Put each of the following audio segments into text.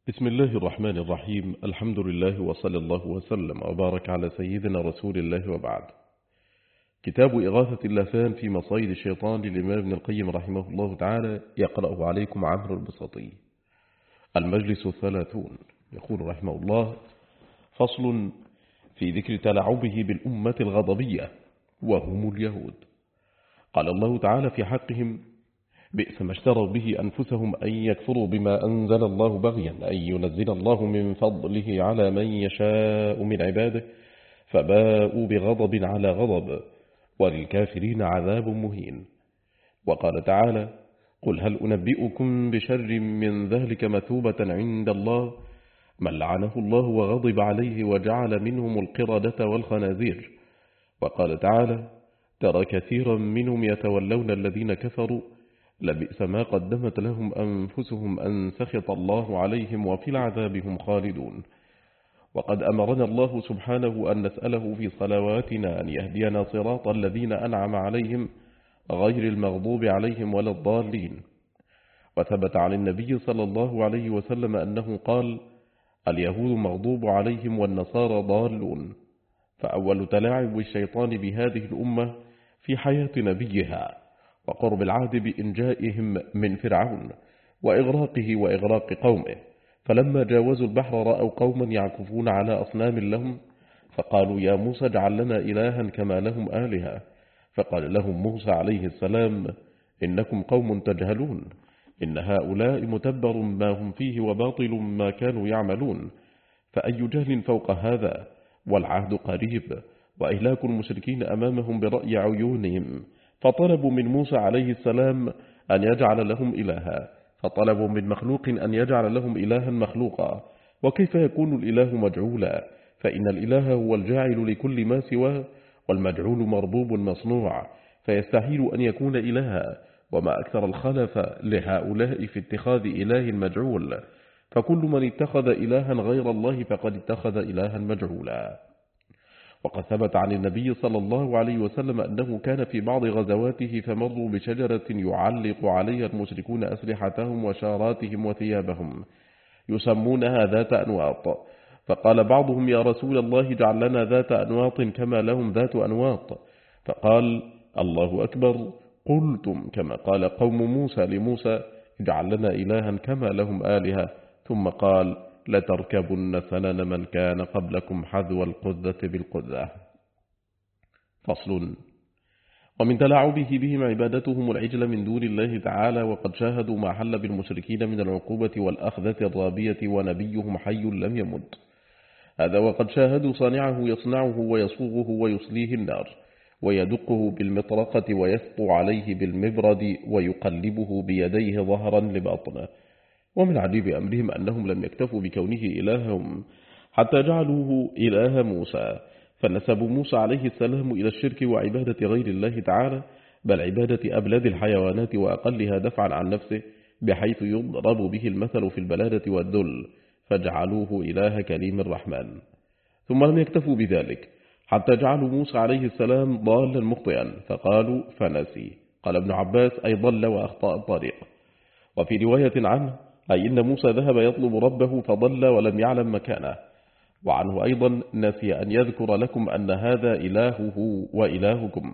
بسم الله الرحمن الرحيم. الحمد لله وصلى الله وسلم وبارك على سيدنا رسول الله وبعد. كتاب إغاثة اللافان في مصايد الشيطان للإمام ابن القيم رحمه الله تعالى، يقرأه عليكم عمرو البسطي. المجلس 30. يقول رحمه الله: فصل في ذكر تلاعبه بالأمة الغضبية وهم اليهود. قال الله تعالى في حقهم: بئس ما اشتروا به أنفسهم أن يكفروا بما أنزل الله بغيا أن ينزل الله من فضله على من يشاء من عباده فباءوا بغضب على غضب وللكافرين عذاب مهين. وقال تعالى: قل هل أنبئكم بشر من ذلك مثوبة عند الله من لعنه الله وغضب عليه وجعل منهم القردة والخنازير. وقال تعالى: ترى كثيرا منهم يتولون الذين كفروا لبئس ما قدمت لهم أنفسهم أن سخط الله عليهم وفي العذاب هم خالدون. وقد أمرنا الله سبحانه أن نسأله في صلواتنا أن يهدينا صراط الذين أنعم عليهم غير المغضوب عليهم ولا الضالين. وثبت عن النبي صلى الله عليه وسلم أنه قال: اليهود مغضوب عليهم والنصارى ضالون. فأول تلاعب الشيطان بهذه الأمة في حياة نبيها وقرب العهد بإنجائهم من فرعون وإغراقه وإغراق قومه، فلما جاوزوا البحر رأوا قوما يعكفون على أصنام لهم فقالوا: يا موسى اجعل لنا إلها كما لهم آلهة. فقال لهم موسى عليه السلام: إنكم قوم تجهلون، إن هؤلاء متبر ما هم فيه وباطل ما كانوا يعملون، فأي جهل فوق هذا؟ والعهد قريب، وإهلاك المشركين أمامهم برأي عيونهم. فطلبوا من موسى عليه السلام أن يجعل لهم إلها، فطلبوا من مخلوق أن يجعل لهم إلها مخلوقا، وكيف يكون الإله مجعولا؟ فإن الإله هو الجاعل لكل ما سواه، والمجعول مربوب مصنوع، فيستحيل أن يكون إلها. وما أكثر الخلف لهؤلاء في اتخاذ إله مجعول، فكل من اتخذ إلها غير الله فقد اتخذ إلها مجعولا. وقد ثبت عن النبي صلى الله عليه وسلم أنه كان في بعض غزواته فمروا بشجرة يعلق عليها المشركون أسلحتهم وشاراتهم وثيابهم يسمونها ذات أنواط، فقال بعضهم: يا رسول الله اجعل لنا ذات أنواط كما لهم ذات أنواط. فقال: الله أكبر، قلتم كما قال قوم موسى لموسى: اجعل لنا إلها كما لهم آلهة. ثم قال: لتركبن سنن من كان قبلكم حذو القذة بالقذة. فصل. ومن تلاعبه بهم عبادتهم العجل من دون الله تعالى، وقد شاهدوا ما حل بالمشركين من العقوبة والأخذة الرابية ونبيهم حي لم يمت. هذا وقد شاهدوا صانعه يصنعه ويصوغه ويصليه النار ويدقه بالمطرقة ويسطو عليه بالمبرد ويقلبه بيديه ظهرا لباطنه. ومن عجيب أمرهم أنهم لم يكتفوا بكونه إلههم حتى جعلوه إله موسى، فنسبوا موسى عليه السلام إلى الشرك وعبادة غير الله تعالى، بل عبادة أبلد الحيوانات وأقلها دفعا عن نفسه، بحيث يضرب به المثل في البلادة والذل، فجعلوه إله كريم الرحمن. ثم لم يكتفوا بذلك حتى جعلوا موسى عليه السلام ضالا مخطئا، فقالوا فنسي. قال ابن عباس: أي ضل وأخطأ الطريق. وفي رواية عنه: أي إن موسى ذهب يطلب ربه فضل ولم يعلم مكانه. وعنه أيضا: نسي أن يذكر لكم أن هذا إلهه وإلهكم.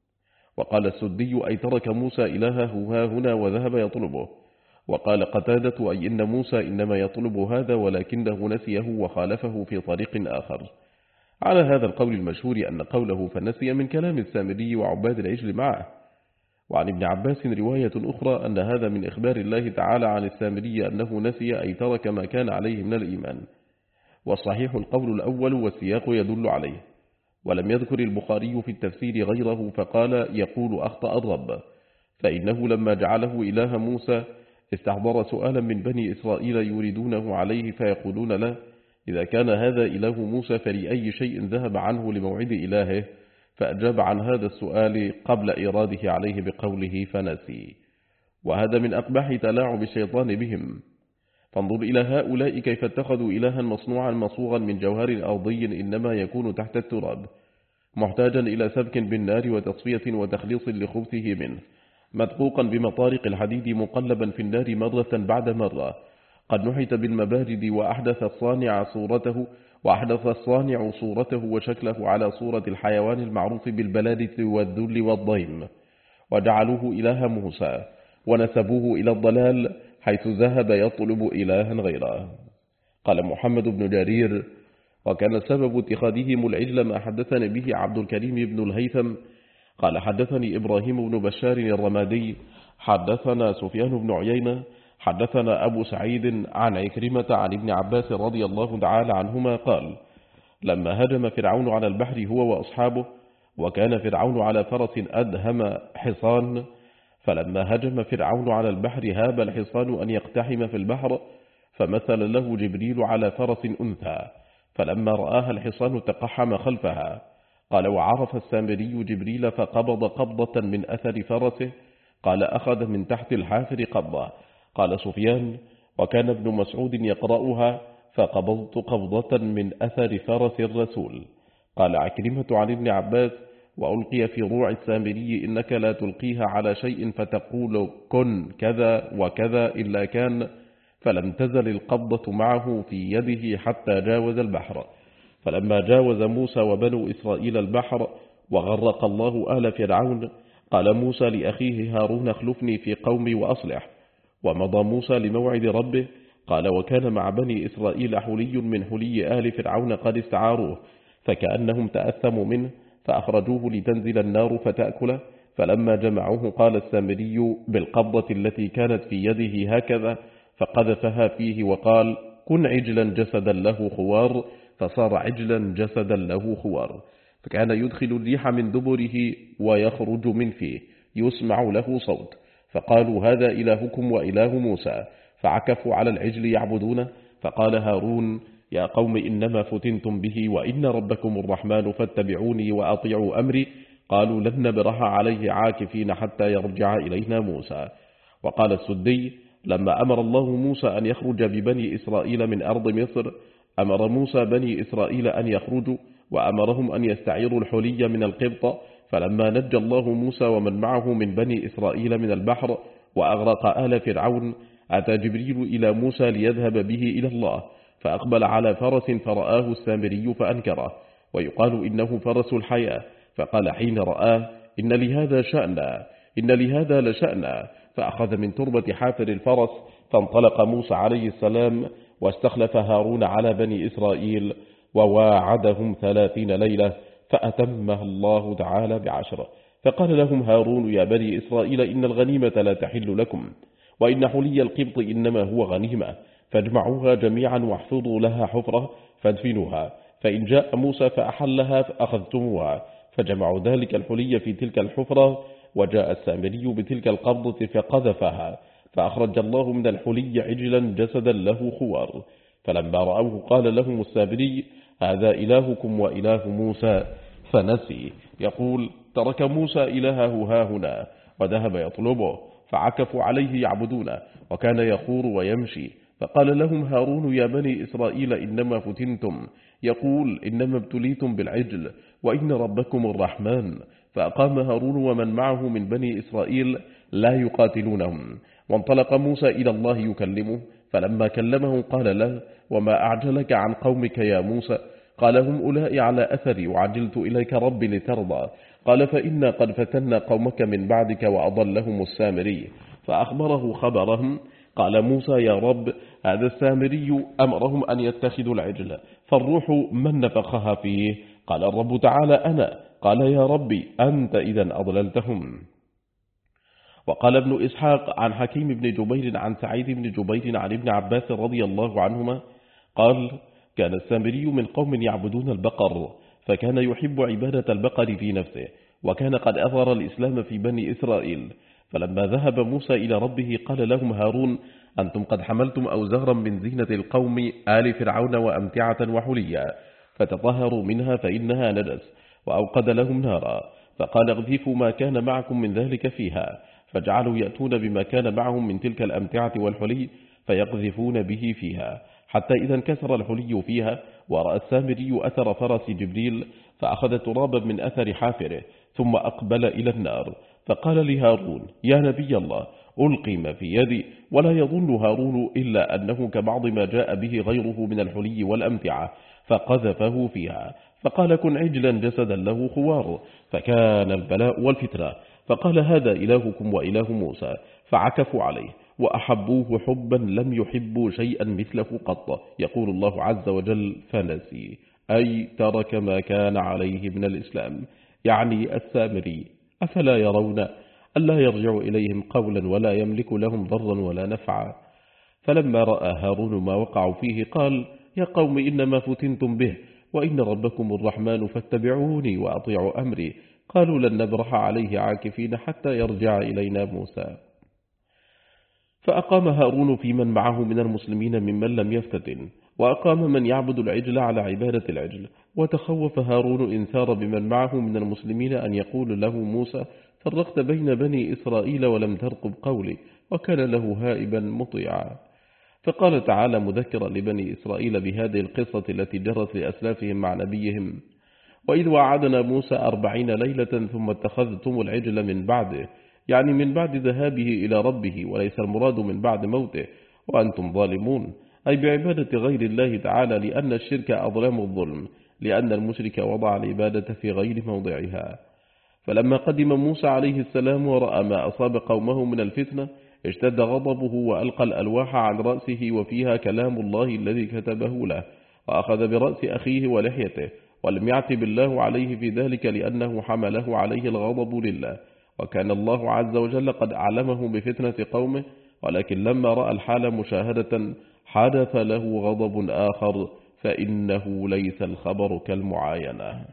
وقال السدي: أي ترك موسى إلهه ها هنا وذهب يطلبه. وقال قتادة: أي إن موسى إنما يطلب هذا ولكنه نسيه وخالفه في طريق آخر. على هذا القول المشهور أن قوله فنسي من كلام السامري وعباد العجل معه. وعن ابن عباس رواية أخرى أن هذا من إخبار الله تعالى عن السامري أنه نسي، أي ترك ما كان عليه من الإيمان. والصحيح القول الأول والسياق يدل عليه. ولم يذكر البخاري في التفسير غيره، فقال: يقول أخطأ الرب، فإنه لما جعله إله موسى استحضر سؤالا من بني إسرائيل يريدونه عليه، فيقولون له: إذا كان هذا إله موسى فلأي شيء ذهب عنه لموعد إلهه؟ فأجاب عن هذا السؤال قبل إراده عليه بقوله فنسي. وهذا من أقبح تلاعب الشيطان بهم. فانظر إلى هؤلاء كيف اتخذوا إلها مصنوعا مصوغا من جوهر أرضي إنما يكون تحت التراب، محتاجا إلى سبك بالنار وتصفية وتخليص لخبثه منه، مدقوقا بمطارق الحديد مقلبا في النار مرة بعد مرة، قد نحت بالمبارد وأحدث الصانع صورته وشكله على صورة الحيوان المعروف بالبلادة والذل والضيم، وجعلوه إله موسى ونسبوه إلى الضلال حيث ذهب يطلب إلها غيره. قال محمد بن جرير: وكان سبب اتخاذهم العجل ما حدثنا به عبد الكريم بن الهيثم قال حدثني إبراهيم بن بشار الرمادي حدثنا سفيان بن عيينة حدثنا أبو سعيد عن عكرمة عن ابن عباس رضي الله تعالى عنهما قال: لما هجم فرعون على البحر هو وأصحابه، وكان فرعون على فرس أدهم حصان، فلما هجم فرعون على البحر هاب الحصان أن يقتحم في البحر، فمثل له جبريل على فرس أنثى، فلما رآها الحصان تقحم خلفها. قال: وعرف السامري جبريل فقبض قبضة من أثر فرسه. قال: أخذ من تحت الحافر قبضة. قال سفيان: وكان ابن مسعود يقرأها: فقبضت قبضة من أثر فرس الرسول. قال عكرمة عن ابن عباس: وألقي في روع السامري: إنك لا تلقيها على شيء فتقول كن كذا وكذا إلا كان، فلم تزل القبضة معه في يده حتى جاوز البحر. فلما جاوز موسى وبنو إسرائيل البحر وغرق الله آل فرعون، قال موسى لأخيه هارون: اخلفني في قومي وأصلح. ومضى موسى لموعد ربه. قال: وكان مع بني إسرائيل حلي من حلي آل فرعون قد استعاروه، فكأنهم تأثموا منه، فأخرجوه لتنزل النار فتأكله. فلما جمعوه قال السامري بالقبضة التي كانت في يده هكذا، فقذفها فيه وقال: كن عجلا جسدا له خوار، فصار عجلا جسدا له خوار. فكان يدخل الريح من دبره ويخرج من فيه يسمع له صوت، فقالوا: هذا إلهكم وإله موسى، فعكفوا على العجل يعبدونه. فقال هارون: يا قوم إنما فتنتم به، وإن ربكم الرحمن فاتبعوني وأطيعوا أمري. قالوا: لن نبرح عليه عاكفين حتى يرجع إلينا موسى. وقال السدي: لما أمر الله موسى أن يخرج ببني إسرائيل من أرض مصر، أمر موسى بني إسرائيل أن يخرجوا، وأمرهم أن يستعيروا الحلي من القبط. فلما نجى الله موسى ومن معه من بني إسرائيل من البحر وأغرق آل فرعون، أتى جبريل إلى موسى ليذهب به إلى الله، فأقبل على فرس فرآه السامري فأنكره، ويقال إنه فرس الحياة. فقال حين رآه: إن لهذا لشأنا. فأخذ من تربة حافر الفرس، فانطلق موسى عليه السلام واستخلف هارون على بني إسرائيل، وواعدهم 30 ليلة، فأتمها الله تعالى ب10. فقال لهم هارون: يا بني إسرائيل، إن الغنيمة لا تحل لكم، وإن حلي القبط إنما هو غنيمة، فاجمعوها جميعا واحفظوا لها حفرة فادفنوها، فإن جاء موسى فأحلها فأخذتموها. فجمعوا ذلك الحلي في تلك الحفرة، وجاء السامري بتلك القبضة فقذفها، فأخرج الله من الحلي عجلا جسدا له خوار. فلما رأوه قال لهم السامري: هذا إلهكم وإله موسى، فنسي. يقول: ترك موسى إلهه هاهنا وذهب يطلبه، فعكفوا عليه يعبدونه، وكان يخور ويمشي. فقال لهم هارون: يا بني إسرائيل، إنما فتنتم، يقول: إنما ابتليتم بالعجل، وإن ربكم الرحمن. فأقام هارون ومن معه من بني إسرائيل لا يقاتلونهم، وانطلق موسى إلى الله يكلمه. فلما كلمه قال له: وما أعجلك عن قومك يا موسى؟ قال: هم أولئك على أثري وعجلت إليك ربي لترضى. قال: فإنا قد فتنا قومك من بعدك وأضلهم السامري. فأخبره خبرهم. قال موسى: يا رب، هذا السامري أمرهم أن يتخذوا العجل، فالروح من نفخها فيه؟ قال الرب تعالى: أنا. قال: يا ربي، أنت إذن أضللتهم. وقال ابن إسحاق عن حكيم بن جبير عن سعيد بن جبير عن ابن عباس رضي الله عنهما قال: كان السامري من قوم يعبدون البقر، فكان يحب عبادة البقر في نفسه، وكان قد أظهر الإسلام في بني إسرائيل. فلما ذهب موسى إلى ربه قال لهم هارون: أنتم قد حملتم أوزارا من زينة القوم آل فرعون وأمتعة وحليا، فتطهروا منها فإنها نجس. وأوقد لهم نارا، فقال: اغذفوا ما كان معكم من ذلك فيها. فجعلوا يأتون بما كان معهم من تلك الأمتعة والحلي فيقذفون به فيها، حتى إذا انكسر الحلي فيها، ورأى السامري أثر فرس جبريل، فأخذ ترابا من أثر حافره، ثم أقبل إلى النار. فقال لهارون: يا نبي الله، ألقي ما في يدي، ولا يظن هارون إلا أنه كبعض ما جاء به غيره من الحلي والأمتعة، فقذفه فيها، فقال كن عجلا جسدا له خوار، فكان البلاء والفتنة، فقال هذا إلهكم وإله موسى، فعكفوا عليه وأحبوه حبا لم يحبوا شيئا مثله قط. يقول الله عز وجل فنسي، أي ترك ما كان عليه من الإسلام، يعني السامري. أفلا يرون ألا يرجع إليهم قولا ولا يملك لهم ضرا ولا نفعا؟ فلما رأى هارون ما وقعوا فيه قال يا قوم إنما فتنتم به، وإن ربكم الرحمن فاتبعوني وأطيعوا أمري. قالوا لن نبرح عليه عاكفين حتى يرجع إلينا موسى. فأقام هارون في من معه من المسلمين ممن لم يفتتن، وأقام من يعبد العجل على عبادة العجل. وتخوف هارون إن سار بمن معه من المسلمين أن يقول له موسى فرقت بين بني إسرائيل ولم ترقب قولي، وكان له هائبا مطيعا. فقال تعالى مذكرا لبني إسرائيل بهذه القصة التي جرت لأسلافهم مع نبيهم وإذ وعدنا موسى 40 ليلة ثم اتخذتم العجل من بعده، يعني من بعد ذهابه إلى ربه، وليس المراد من بعد موته، وأنتم ظالمون، أي بعبادة غير الله تعالى، لأن الشرك أظلم الظلم، لأن المشرك وضع العبادة في غير موضعها. فلما قدم موسى عليه السلام ورأى ما أصاب قومه من الفتنة اشتد غضبه وألقى الألواح عن رأسه وفيها كلام الله الذي كتبه له، وأخذ برأس أخيه ولحيته، ولم يعتب الله عليه في ذلك لأنه حمله عليه الغضب لله، وكان الله عز وجل قد أعلمه بفتنة قومه، ولكن لما رأى الحال مشاهدة حدث له غضب آخر، فإنه ليس الخبر كالمعاينة.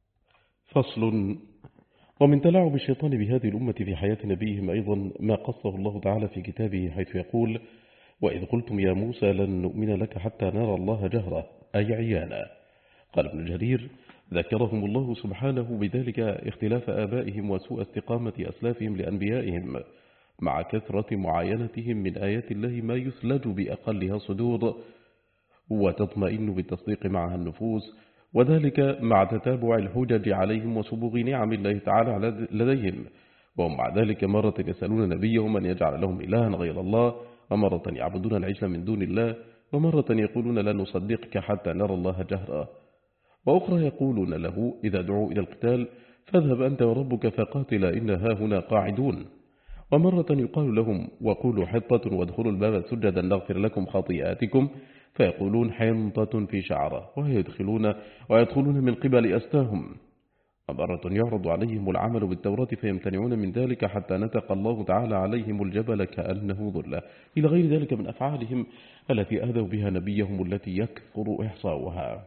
فصل. ومن تلاعب الشيطان بهذه الأمة في حياة نبيهم أيضا ما قصه الله تعالى في كتابه، حيث يقول وإذ قلتم يا موسى لن نؤمن لك حتى نرى الله جهرة، أي عيانا. قال ابن جرير ذكرهم الله سبحانه بذلك اختلاف آبائهم وسوء استقامة أسلافهم لأنبيائهم، مع كثرة معاينتهم من آيات الله ما يثلج بأقلها الصدور وتطمئن بالتصديق معها النفوس، وذلك مع تتابع الحجج عليهم وسبوغ نعم الله تعالى لديهم. وهم مع ذلك مرة يسألون نبيهم أن يجعل لهم إلها غير الله، ومرة يعبدون العجل من دون الله، ومرة يقولون لا نصدقك حتى نرى الله جهرا، وأخرى يقولون له إذا دعوا إلى القتال فاذهب أنت وربك فقاتلا إنها هنا قاعدون، ومرة يقال لهم وقولوا حطة وادخلوا الباب سجدا نغفر لكم خطيئاتكم، فيقولون حنطة في شعرة، ويدخلون من قبل أستاهم. ومرة يعرض عليهم العمل بالتوراة فيمتنعون من ذلك حتى نتق الله تعالى عليهم الجبل كأنه ظلة، إلى غير ذلك من أفعالهم التي آذوا بها نبيهم التي يكثر إحصاؤها.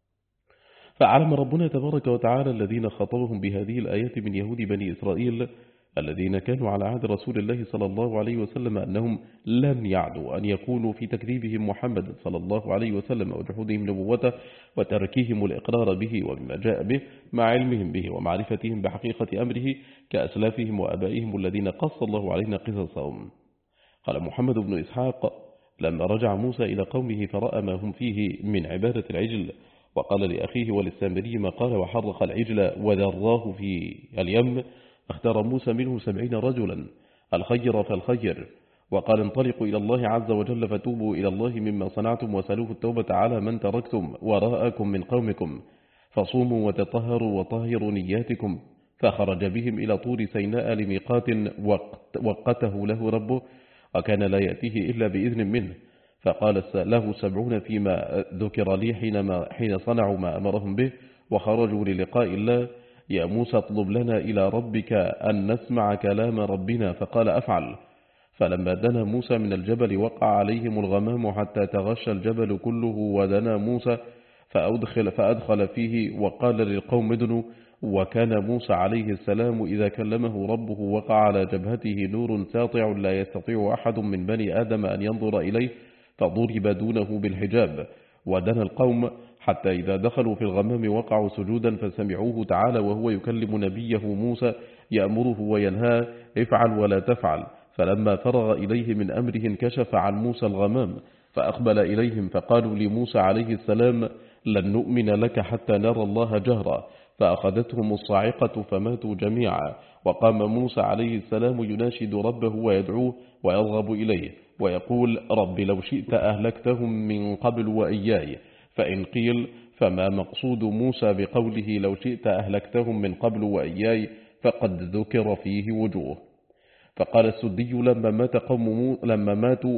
فعلم ربنا تبارك وتعالى الذين خاطبهم بهذه الآيات من يهود بني إسرائيل الذين كانوا على عهد رسول الله صلى الله عليه وسلم أنهم لن يعدوا أن يكونوا في تكذيبهم محمد صلى الله عليه وسلم وجحودهم نبوته وتركهم الإقرار به وبما جاء به مع علمهم به ومعرفتهم بحقيقة أمره كأسلافهم وأبائهم الذين قص الله علينا قصصهم. قال محمد بن إسحاق لما رجع موسى إلى قومه فرأى ما هم فيه من عبادة العجل وقال لأخيه وللسامري ما قال وحرق العجل وذراه في اليم، اختار موسى منه 70 رجلا الخير فالخير، وقال انطلقوا إلى الله عز وجل فتوبوا إلى الله مما صنعتم وسألوه التوبة على من تركتم وراءكم من قومكم، فصوموا وتطهروا وطهروا نياتكم. فخرج بهم إلى طور سيناء لميقات وقته له ربه، وكان لا يأتيه إلا بإذن منه، فقال له 70 فيما ذكر لي حين صنعوا ما أمرهم به وخرجوا للقاء الله، يا موسى اطلب لنا إلى ربك أن نسمع كلام ربنا، فقال أفعل. فلما دنا موسى من الجبل وقع عليهم الغمام حتى تغشى الجبل كله، ودنا موسى فأدخل فيه وقال للقوم ادنوا، وكان موسى عليه السلام إذا كلمه ربه وقع على جبهته نور ساطع لا يستطيع أحد من بني آدم أن ينظر إليه، فضرب دونه بالحجاب، ودنا القوم حتى إذا دخلوا في الغمام وقعوا سجودا فسمعوه تعالى وهو يكلم نبيه موسى يأمره وينهاه افعل ولا تفعل. فلما فرغ إليه من أمره انكشف عن موسى الغمام فأقبل إليهم، فقالوا لموسى عليه السلام لن نؤمن لك حتى نرى الله جهرا، فأخذتهم الصاعقة فماتوا جميعا. وقام موسى عليه السلام يناشد ربه ويدعوه ويرغب إليه ويقول: رب لو شئت أهلكتهم من قبل وإياي. فإن قيل: فما مقصود موسى بقوله لو شئت أهلكتهم من قبل وإياي؟ فقد ذكر فيه وجوه. فقال السدي: لما ماتوا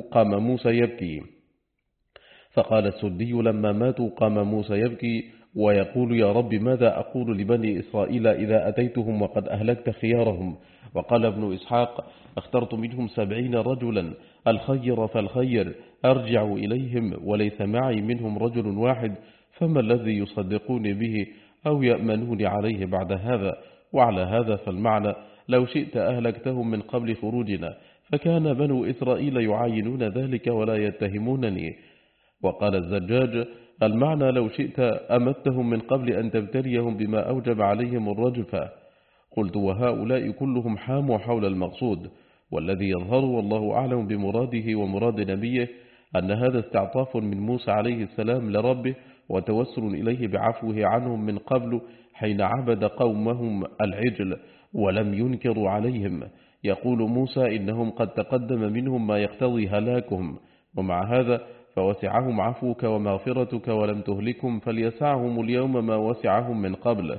قام موسى يبكي ويقول: يا رب ماذا أقول لبني إسرائيل إذا أتيتهم وقد أهلكت خيارهم؟ وقال ابن إسحاق: اخترت منهم 70 رجلا، الخير فالخير، أرجع إليهم وليس معي منهم رجل واحد، فما الذي يصدقون به أو يأمنون عليه بعد هذا؟ وعلى هذا فالمعنى: لو شئت أهلكتهم من قبل خروجنا، فكان بنو إسرائيل يعاينون ذلك ولا يتهمونني. وقال الزجاج: المعنى: لو شئت أمتهم من قبل أن تبتليهم بما أوجب عليهم الرجفة. قلت: وهؤلاء كلهم حاموا حول المقصود، والذي يظهر والله أعلم بمراده ومراد نبيه أن هذا استعطاف من موسى عليه السلام لربه وتوسل إليه بعفوه عنهم من قبل حين عبد قومهم العجل ولم ينكروا عليهم. يقول موسى: إنهم قد تقدم منهم ما يقتضي هلاكهم، ومع هذا فوسعهم عفوك ومغفرتك ولم تهلكهم، فليسعهم اليوم ما وسعهم من قبل.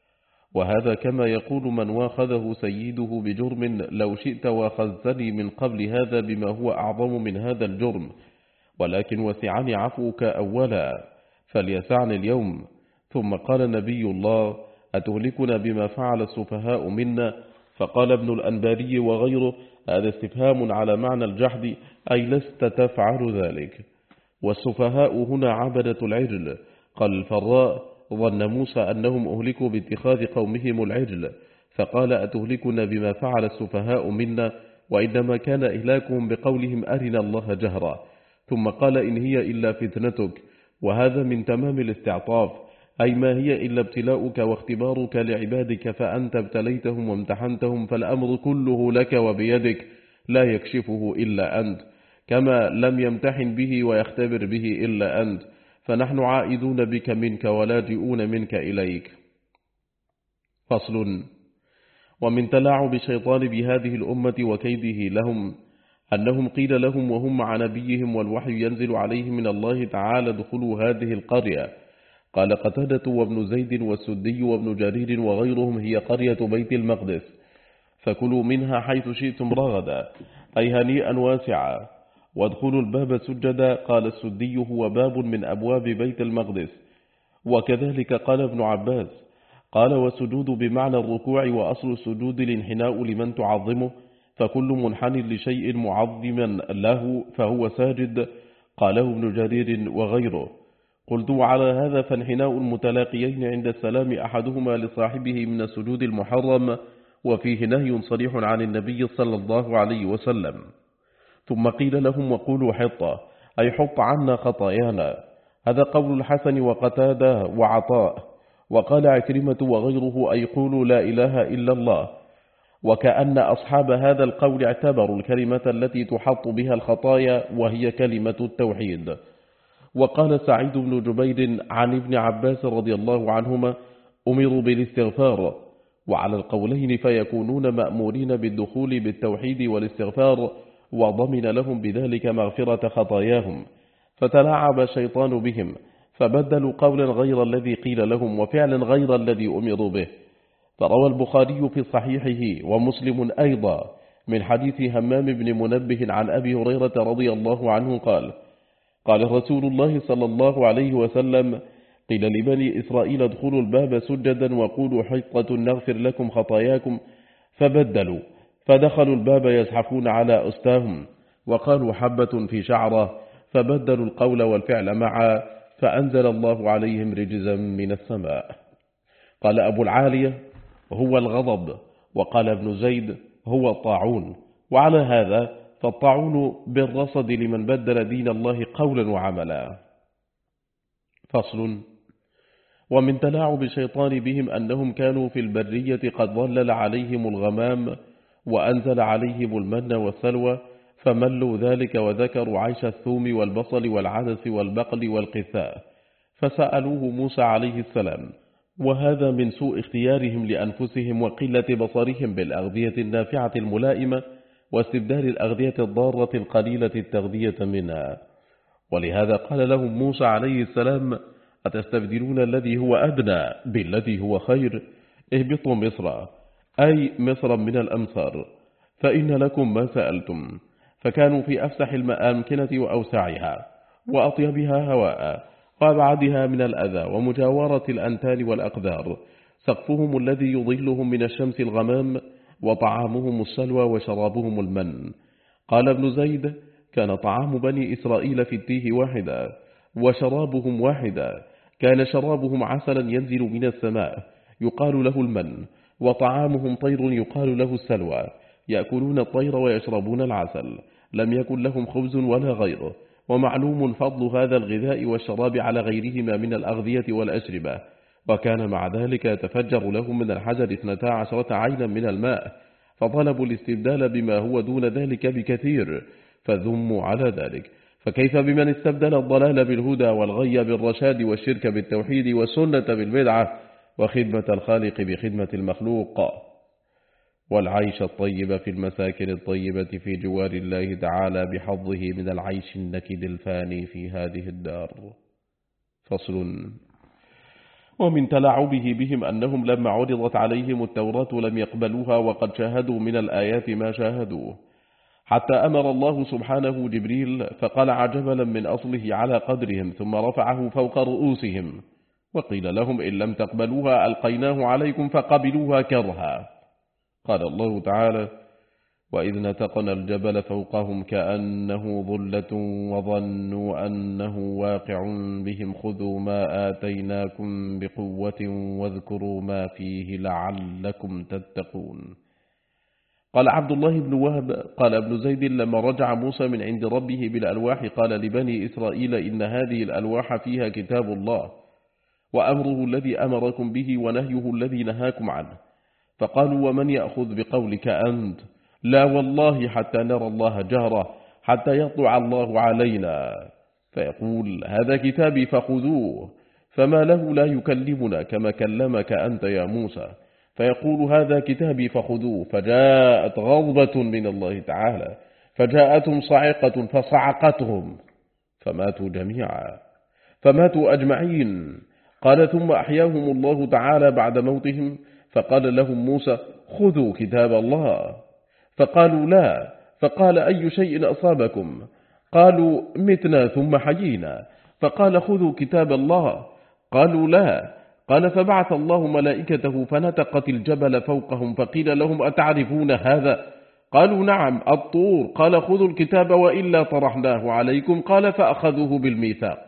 وهذا كما يقول من واخذه سيده بجرم: لو شئت واخذتني من قبل هذا بما هو أعظم من هذا الجرم، ولكن وسعني عفوك أولا، فليسعني اليوم. ثم قال نبي الله: أتهلكنا بما فعل السفهاء منا؟ فقال ابن الأنباري وغيره: هذا استفهام على معنى الجحد، أي لست تفعل ذلك. والسفهاء هنا عبدة العجل. قال الفراء: ظن موسى أنهم أهلكوا باتخاذ قومهم العجل، فقال: أتهلكنا بما فعل السفهاء منا؟ وإنما كان إهلاكهم بقولهم أرنا الله جهرا. ثم قال: إن هي إلا فتنتك، وهذا من تمام الاستعطاف، أي ما هي إلا ابتلاؤك واختبارك لعبادك، فأنت ابتليتهم وامتحنتهم، فالأمر كله لك وبيدك، لا يكشفه إلا أنت، كما لم يمتحن به ويختبر به إلا أنت، فنحن عائدون بك منك ولاجئون منك إليك. فصل. ومن تلاعب الشيطان بهذه الأمة وكيده لهم أنهم قيل لهم وهم مع نبيهم والوحي ينزل عليهم من الله تعالى: ادخلوا هذه القرية. قال قتادة وابن زيد والسدي وابن جرير وغيرهم: هي قرية بيت المقدس، فكلوا منها حيث شئتم رغدا، أي هنيئا واسعا، وادخلوا الباب سجدا. قال السدي: هو باب من أبواب بيت المقدس. وكذلك قال ابن عباس. قال: والسجود بمعنى الركوع، وأصل السجود الانحناء لمن تعظمه، فكل منحن لشيء معظما له فهو ساجد. قاله ابن جرير وغيره. قلت: وعلى هذا فانحناء المتلاقيين عند السلام أحدهما لصاحبه من السجود المحرم، وفيه نهي صريح عن النبي صلى الله عليه وسلم. ثم قيل لهم: وقولوا حطة، أي حط عنا خطايانا. هذا قول الحسن وقتادة وعطاء. وقال عكرمة وغيره: أي قولوا لا إله إلا الله. وكأن أصحاب هذا القول اعتبروا الكلمة التي تحط بها الخطايا، وهي كلمة التوحيد. وقال سعيد بن جبير عن ابن عباس رضي الله عنهما: أمروا بالاستغفار. وعلى القولين فيكونون مأمورين بالدخول بالتوحيد والاستغفار، وضمن لهم بذلك مغفرة خطاياهم. فتلاعب الشيطان بهم، فبدلوا قولا غير الذي قيل لهم، وفعلا غير الذي أمروا به. فروى البخاري في صحيحه ومسلم أيضا من حديث همام بن منبه عن أبي هريرة رضي الله عنه قال: قال رسول الله صلى الله عليه وسلم: قيل لبني إسرائيل: ادخلوا الباب سجدا وقولوا حطة نغفر لكم خطاياكم، فبدلوا، فدخلوا الباب يزحفون على أستاهم، وقالوا حبة في شعرة، فبدلوا القول والفعل معا، فأنزل الله عليهم رجزا من السماء. قال أبو العالية: هو الغضب. وقال ابن زيد: هو الطاعون. وعلى هذا فالطاعون بالرصد لمن بدل دين الله قولا وعملا. فصل. ومن تلاعب الشيطان بهم أنهم كانوا في البرية قد ظلل عليهم الغمام وأنزل عليهم المن والسلوى، فملوا ذلك وذكروا عيش الثوم والبصل والعدس والبقل والقثاء، فسألوه موسى عليه السلام، وهذا من سوء اختيارهم لأنفسهم وقلة بصرهم بالأغذية النافعة الملائمة واستبدال الأغذية الضارة القليلة التغذية منها. ولهذا قال لهم موسى عليه السلام: أتستبدلون الذي هو أدنى بالذي هو خير؟ اهبطوا مصر، أي مصر من الأمصار، فإن لكم ما سألتم. فكانوا في أفسح الأمكنة وأوسعها وأطيبها هواء وأبعدها من الأذى ومجاورة الأنتان والأقدار. سقفهم الذي يظلهم من الشمس الغمام، وطعامهم السلوى وشرابهم المن. قال ابن زيد: كان طعام بني إسرائيل في التيه واحدا وشرابهم واحدا. كان شرابهم عسلا ينزل من السماء يقال له المن، وطعامهم طير يقال له السلوى، يأكلون الطير ويشربون العسل، لم يكن لهم خبز ولا غيره. ومعلوم فضل هذا الغذاء والشراب على غيرهما من الأغذية والأشربة. وكان مع ذلك يتفجر لهم من الحجر 12 عينا من الماء، فطلبوا الاستبدال بما هو دون ذلك بكثير، فذموا على ذلك. فكيف بمن استبدل الضلال بالهدى والغي بالرشاد والشرك بالتوحيد والسنة بالبدعة وخدمة الخالق بخدمة المخلوق، والعيش الطيب في المساكن الطيبة في جوار الله تعالى بحظه من العيش النكد الفاني في هذه الدار. فصل. ومن تلاعبه بهم أنهم لما عرضت عليهم التوراة لم يقبلوها، وقد شاهدوا من الآيات ما شاهدوه، حتى أمر الله سبحانه جبريل فقلع جبلا من أصله على قدرهم ثم رفعه فوق رؤوسهم، وقيل لهم: إن لم تقبلوها ألقيناه عليكم فقبلوها كرها. قال الله تعالى: وإذ نتقنا الجبل فوقهم كأنه ظلة وظنوا أنه واقع بهم خذوا ما آتيناكم بقوة واذكروا ما فيه لعلكم تتقون. قال عبد الله بن وهب: قال ابن زيد: لما رجع موسى من عند ربه بالألواح قال لبني إسرائيل: إن هذه الألواح فيها كتاب الله وأمره الذي أمركم به ونهيه الذي نهاكم عنه. فقالوا: ومن يأخذ بقولك أنت؟ لا والله حتى نرى الله جهرة، حتى يطلع الله علينا فيقول: هذا كتابي فخذوه. فما له لا يكلمنا كما كلمك أنت يا موسى؟ فيقول: هذا كتابي فخذوه. فجاءت غضبة من الله تعالى فجاءتهم صاعقة فصعقتهم فماتوا جميعا، فماتوا أجمعين. قال: ثم أحياهم الله تعالى بعد موتهم فقال لهم موسى: خذوا كتاب الله. فقالوا: لا. فقال: أي شيء أصابكم؟ قالوا: متنا ثم حيينا. فقال: خذوا كتاب الله. قالوا: لا. قال: فبعث الله ملائكته فنتقت الجبل فوقهم فقيل لهم: أتعرفون هذا؟ قالوا: نعم، الطور. قال: خذوا الكتاب وإلا طرحناه عليكم. قال: فأخذوه بالميثاق.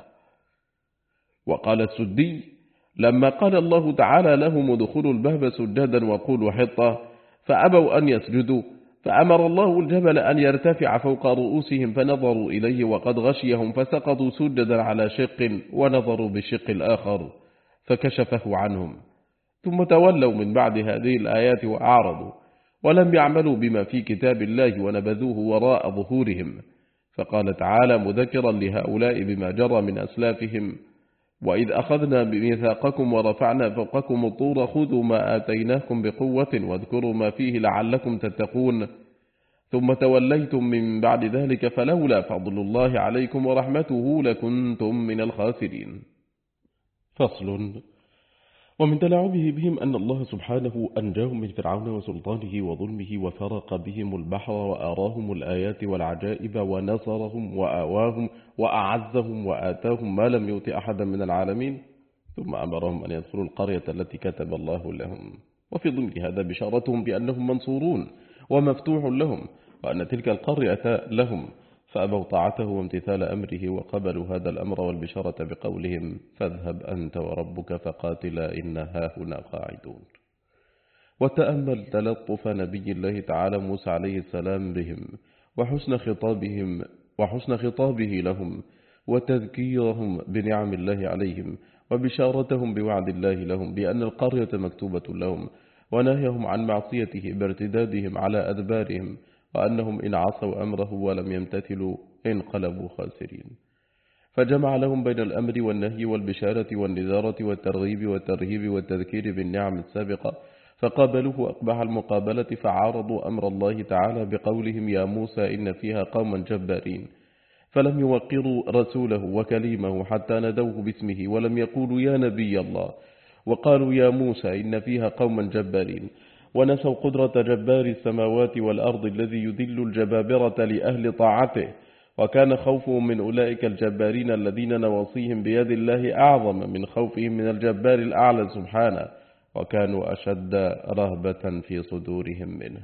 وقال السدي: لما قال الله تعالى لهم: ادخلوا الباب سجدا وقولوا حطة، فأبوا أن يسجدوا، فأمر الله الجبل أن يرتفع فوق رؤوسهم فنظروا إليه وقد غشيهم فسقطوا سجدا على شق ونظروا بالشق الآخر فكشفه عنهم، ثم تولوا من بعد هذه الآيات وأعرضوا ولم يعملوا بما في كتاب الله ونبذوه وراء ظهورهم. فقال تعالى مذكرا لهؤلاء بما جرى من أسلافهم: وإذ أخذنا بميثاقكم ورفعنا فوقكم الطور خذوا ما آتيناكم بقوة واذكروا ما فيه لعلكم تتقون، ثم توليتم من بعد ذلك فلولا فضل الله عليكم ورحمته لكنتم من الخاسرين. فصل. ومن تلاعبه بهم أن الله سبحانه أنجاهم من فرعون وسلطانه وظلمه وفرق بهم البحر وآراهم الآيات والعجائب ونصرهم وآواهم وأعزهم وآتاهم ما لم يؤت أحدا من العالمين، ثم أمرهم أن يدخلوا القرية التي كتب الله لهم، وفي ضمن هذا بشارتهم بأنهم منصورون ومفتوح لهم وأن تلك القرية لهم، فأبوا طاعته وامتثال أمره وقبلوا هذا الأمر والبشارة بقولهم: فاذهب أنت وربك فقاتلا إنا هاهنا قاعدون. وتأمل تلطف نبي الله تعالى موسى عليه السلام بهم وحسن خطابه لهم وتذكيرهم بنعم الله عليهم وبشارتهم بوعد الله لهم بأن القرية مكتوبة لهم، ونهيهم عن معصيته بارتدادهم على أدبارهم، وأنهم إن عصوا أمره ولم يمتثلوا انقلبوا خاسرين. فجمع لهم بين الأمر والنهي والبشارة والنذارة والترغيب والترهيب والتذكير بالنعم السابقة، فقابلوه أقبح المقابلة، فعارضوا أمر الله تعالى بقولهم يا موسى إن فيها قوما جبارين، فلم يوقروا رسوله وكليمه حتى ندوه باسمه، ولم يقولوا يا نبي الله، وقالوا يا موسى إن فيها قوما جبارين، ونسوا قدرة جبار السماوات والأرض الذي يذل الجبابرة لأهل طاعته، وكان خوفهم من أولئك الجبارين الذين نواصيهم بيد الله أعظم من خوفهم من الجبار الأعلى سبحانه، وكانوا أشد رهبة في صدورهم منه.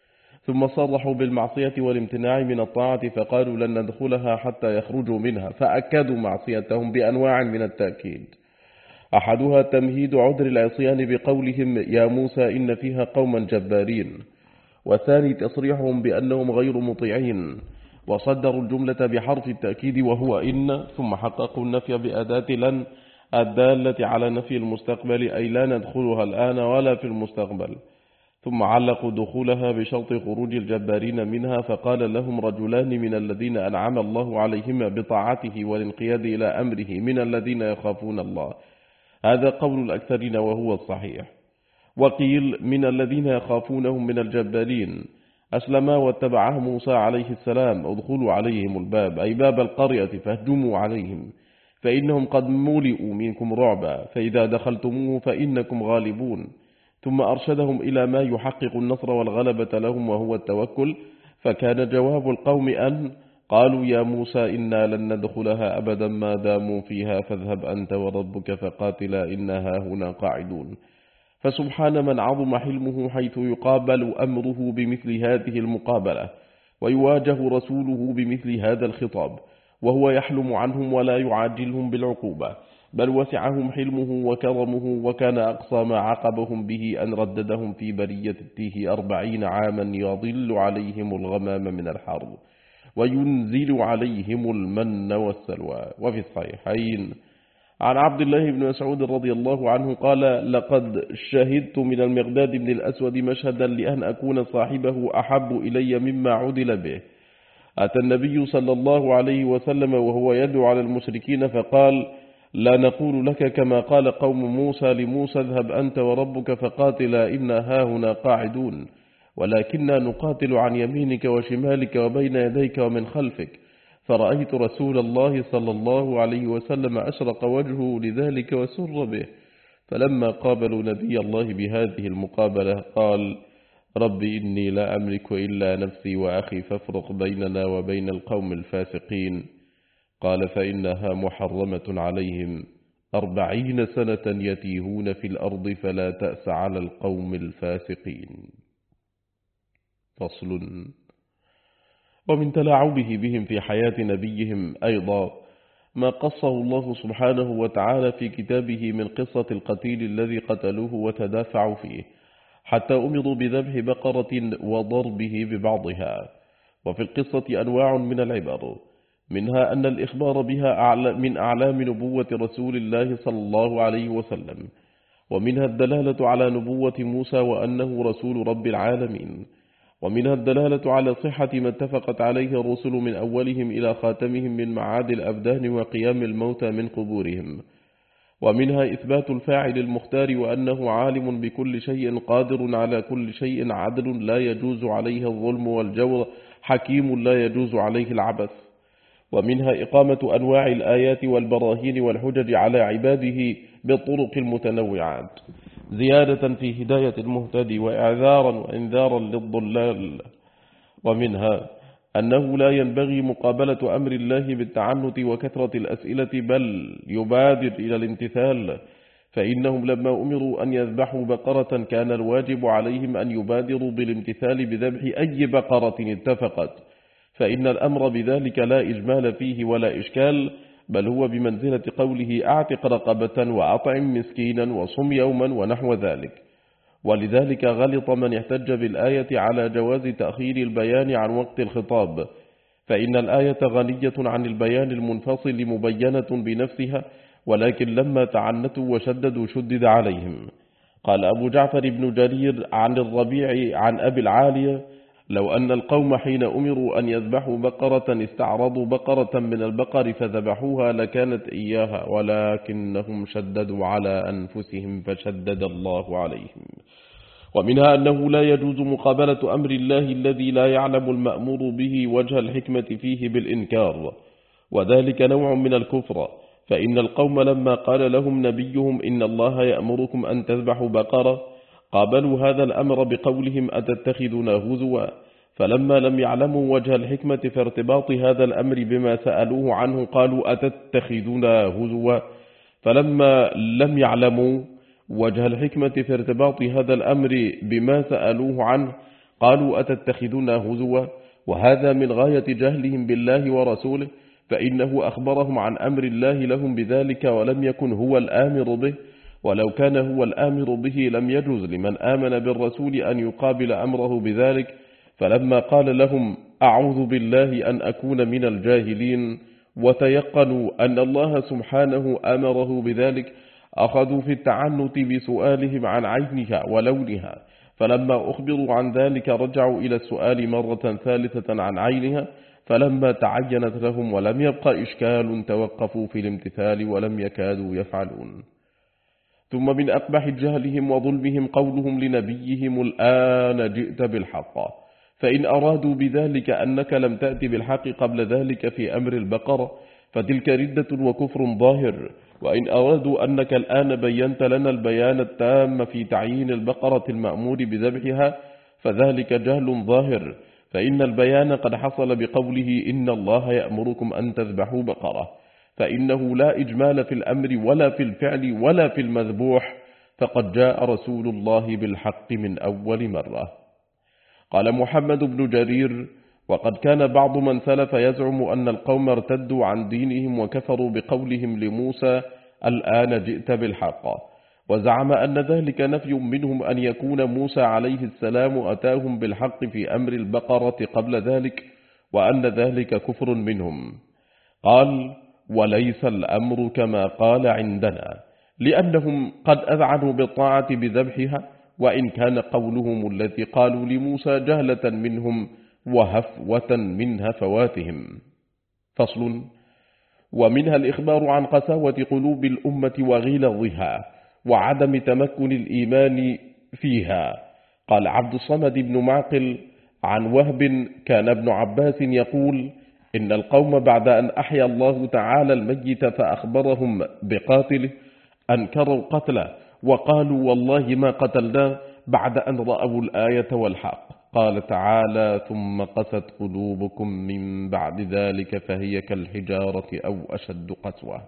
ثم صرحوا بالمعصية والامتناع من الطاعة، فقالوا لن ندخلها حتى يخرجوا منها، فأكدوا معصيتهم بأنواع من التأكيد. أحدها تمهيد عذر العصيان بقولهم يا موسى إن فيها قوما جبارين، والثاني تصريحهم بأنهم غير مطيعين، وصدروا الجملة بحرف التأكيد وهو إن، ثم حققوا النفي بأداة لن الدالة على نفي المستقبل، أي لا ندخلها الآن ولا في المستقبل. ثم علقوا دخولها بشرط خروج الجبارين منها، فقال لهم رجلان من الذين أنعم الله عليهما بطاعته والانقياد إلى أمره من الذين يخافون الله، هذا قول الأكثرين وهو الصحيح. وقيل من الذين يخافونهم من الجبارين أسلما واتبعه موسى عليه السلام، ادخلوا عليهم الباب أي باب القرية فاهجموا عليهم، فإنهم قد مولئوا منكم رعبا، فإذا دخلتموه فإنكم غالبون. ثم أرشدهم إلى ما يحقق النصر والغلبة لهم وهو التوكل، فكان جواب القوم أن قالوا يا موسى إنا لن ندخلها أبدا ما داموا فيها، فاذهب أنت وربك فقاتلا إنها هنا قاعدون. فسبحان من عظم حلمه حيث يقابل أمره بمثل هذه المقابلة، ويواجه رسوله بمثل هذا الخطاب، وهو يحلم عنهم ولا يعاجلهم بالعقوبة، بل وسعهم حلمه وكرمه، وكان أقصى ما عقبهم به أن رددهم في برية التيه 40 عاما يظل عليهم الغمام من الحر، وينزل عليهم المن والسلوى. وفي الصحيحين عن عبد الله بن مسعود رضي الله عنه قال لقد شهدت من المقداد بن الأسود مشهدا لأن أكون صاحبه أحب إلي مما عدل به. أتى النبي صلى الله عليه وسلم وهو يدعو على المشركين فقال لا نقول لك كما قال قوم موسى لموسى اذهب أنت وربك فقاتلا إنا هاهنا قاعدون، ولكننا نقاتل عن يمينك وشمالك وبين يديك ومن خلفك. فرأيت رسول الله صلى الله عليه وسلم أشرق وجهه لذلك وسر به، فلما قابلوا نبي الله بهذه المقابلة قال رب إني لا أملك إلا نفسي وأخي فافرق بيننا وبين القوم الفاسقين. قال فإنها محرمة عليهم 40 سنة يتيهون في الأرض فلا تأس على القوم الفاسقين. فصل. ومن تلاعبه بهم في حياة نبيهم أيضا ما قصه الله سبحانه وتعالى في كتابه من قصة القتيل الذي قتلوه وتدافعوا فيه حتى أمروا بذبح بقرة وضربه ببعضها. وفي القصة أنواع من العبر، منها أن الإخبار بها من أعلام نبوة رسول الله صلى الله عليه وسلم، ومنها الدلالة على نبوة موسى وأنه رسول رب العالمين، ومنها الدلالة على صحة ما اتفقت عليه الرسل من أولهم إلى خاتمهم من معاد الأبدان وقيام الموتى من قبورهم، ومنها إثبات الفاعل المختار وأنه عالم بكل شيء قادر على كل شيء، عدل لا يجوز عليه الظلم والجور، حكيم لا يجوز عليه العبث. ومنها إقامة أنواع الآيات والبراهين والحجج على عباده بالطرق المتنوعات، زيادة في هداية المهتدي وإعذارا وإنذارا للضلال. ومنها أنه لا ينبغي مقابلة أمر الله بالتعنت وكثرة الأسئلة، بل يبادر إلى الامتثال، فإنهم لما أمروا أن يذبحوا بقرة كان الواجب عليهم أن يبادروا بالامتثال بذبح أي بقرة اتفقت، فإن الأمر بذلك لا إجمال فيه ولا إشكال، بل هو بمنزلة قوله أعتق رقبة وأطعم مسكينا وصم يوما ونحو ذلك. ولذلك غلط من احتج بالآية على جواز تأخير البيان عن وقت الخطاب، فإن الآية غنية عن البيان المنفصل مبينة بنفسها، ولكن لما تعنتوا وشددوا شدد عليهم. قال أبو جعفر بن جرير عن الربيع عن أبي العالية لو أن القوم حين أمروا أن يذبحوا بقرة استعرضوا بقرة من البقر فذبحوها لكانت إياها، ولكنهم شددوا على أنفسهم فشدد الله عليهم. ومنها أنه لا يجوز مقابلة أمر الله الذي لا يعلم المأمور به وجه الحكمة فيه بالإنكار، وذلك نوع من الكفر. فإن القوم لما قال لهم نبيهم إن الله يأمركم أن تذبحوا بقرة قابلوا هذا الأمر بقولهم أتتخذنا هزوا، فلما لم يعلموا وجه الحكمة في ارتباط هذا الأمر بما سألوه عنه قالوا أتتخذنا هزوا، فلما لم يعلموا وجه الحكمة في ارتباط هذا الأمر بما سألوه عنه قالوا أتتخذنا هزوا، وهذا من غاية جهلهم بالله ورسوله، فإنه أخبرهم عن أمر الله لهم بذلك ولم يكن هو الآمر به، ولو كان هو الآمر به لم يجوز لمن آمن بالرسول أن يقابل أمره بذلك. فلما قال لهم أعوذ بالله أن أكون من الجاهلين وتيقنوا أن الله سبحانه أمره بذلك أخذوا في التعنت بسؤالهم عن عينها ولونها، فلما أخبروا عن ذلك رجعوا إلى السؤال مرة ثالثة عن عينها، فلما تعينت لهم ولم يبق إشكال توقفوا في الامتثال ولم يكادوا يفعلون. ثم من أقبح جهلهم وظلمهم قولهم لنبيهم الآن جئت بالحق، فإن أرادوا بذلك أنك لم تأت بالحق قبل ذلك في أمر البقرة فتلك ردة وكفر ظاهر، وإن أرادوا أنك الآن بينت لنا البيان التام في تعيين البقرة المأمور بذبحها فذلك جهل ظاهر، فإن البيان قد حصل بقوله إن الله يأمركم أن تذبحوا بقرة، فإنه لا إجمال في الأمر ولا في الفعل ولا في المذبوح، فقد جاء رسول الله بالحق من أول مرة. قال محمد بن جرير: وقد كان بعض من سلف يزعم أن القوم ارتدوا عن دينهم وكفروا بقولهم لموسى الآن جئت بالحق، وزعم أن ذلك نفي منهم أن يكون موسى عليه السلام أتاهم بالحق في أمر البقرة قبل ذلك، وأن ذلك كفر منهم. قال: وليس الأمر كما قال عندنا، لأنهم قد أذعنوا بالطاعة بذبحها، وإن كان قولهم الذي قالوا لموسى جهلة منهم وهفوة من هفواتهم. فصل. ومنها الإخبار عن قساوة قلوب الأمة وغلظها وعدم تمكن الإيمان فيها. قال عبد الصمد بن معقل عن وهب: كان ابن عباس يقول: إن القوم بعد أن أحيا الله تعالى الميت فأخبرهم بقاتله أنكروا قتله وقالوا والله ما قتلناه بعد أن رأوا الآية والحق. قال تعالى: ثم قست قلوبكم من بعد ذلك فهي كالحجارة أو أشد قسوة.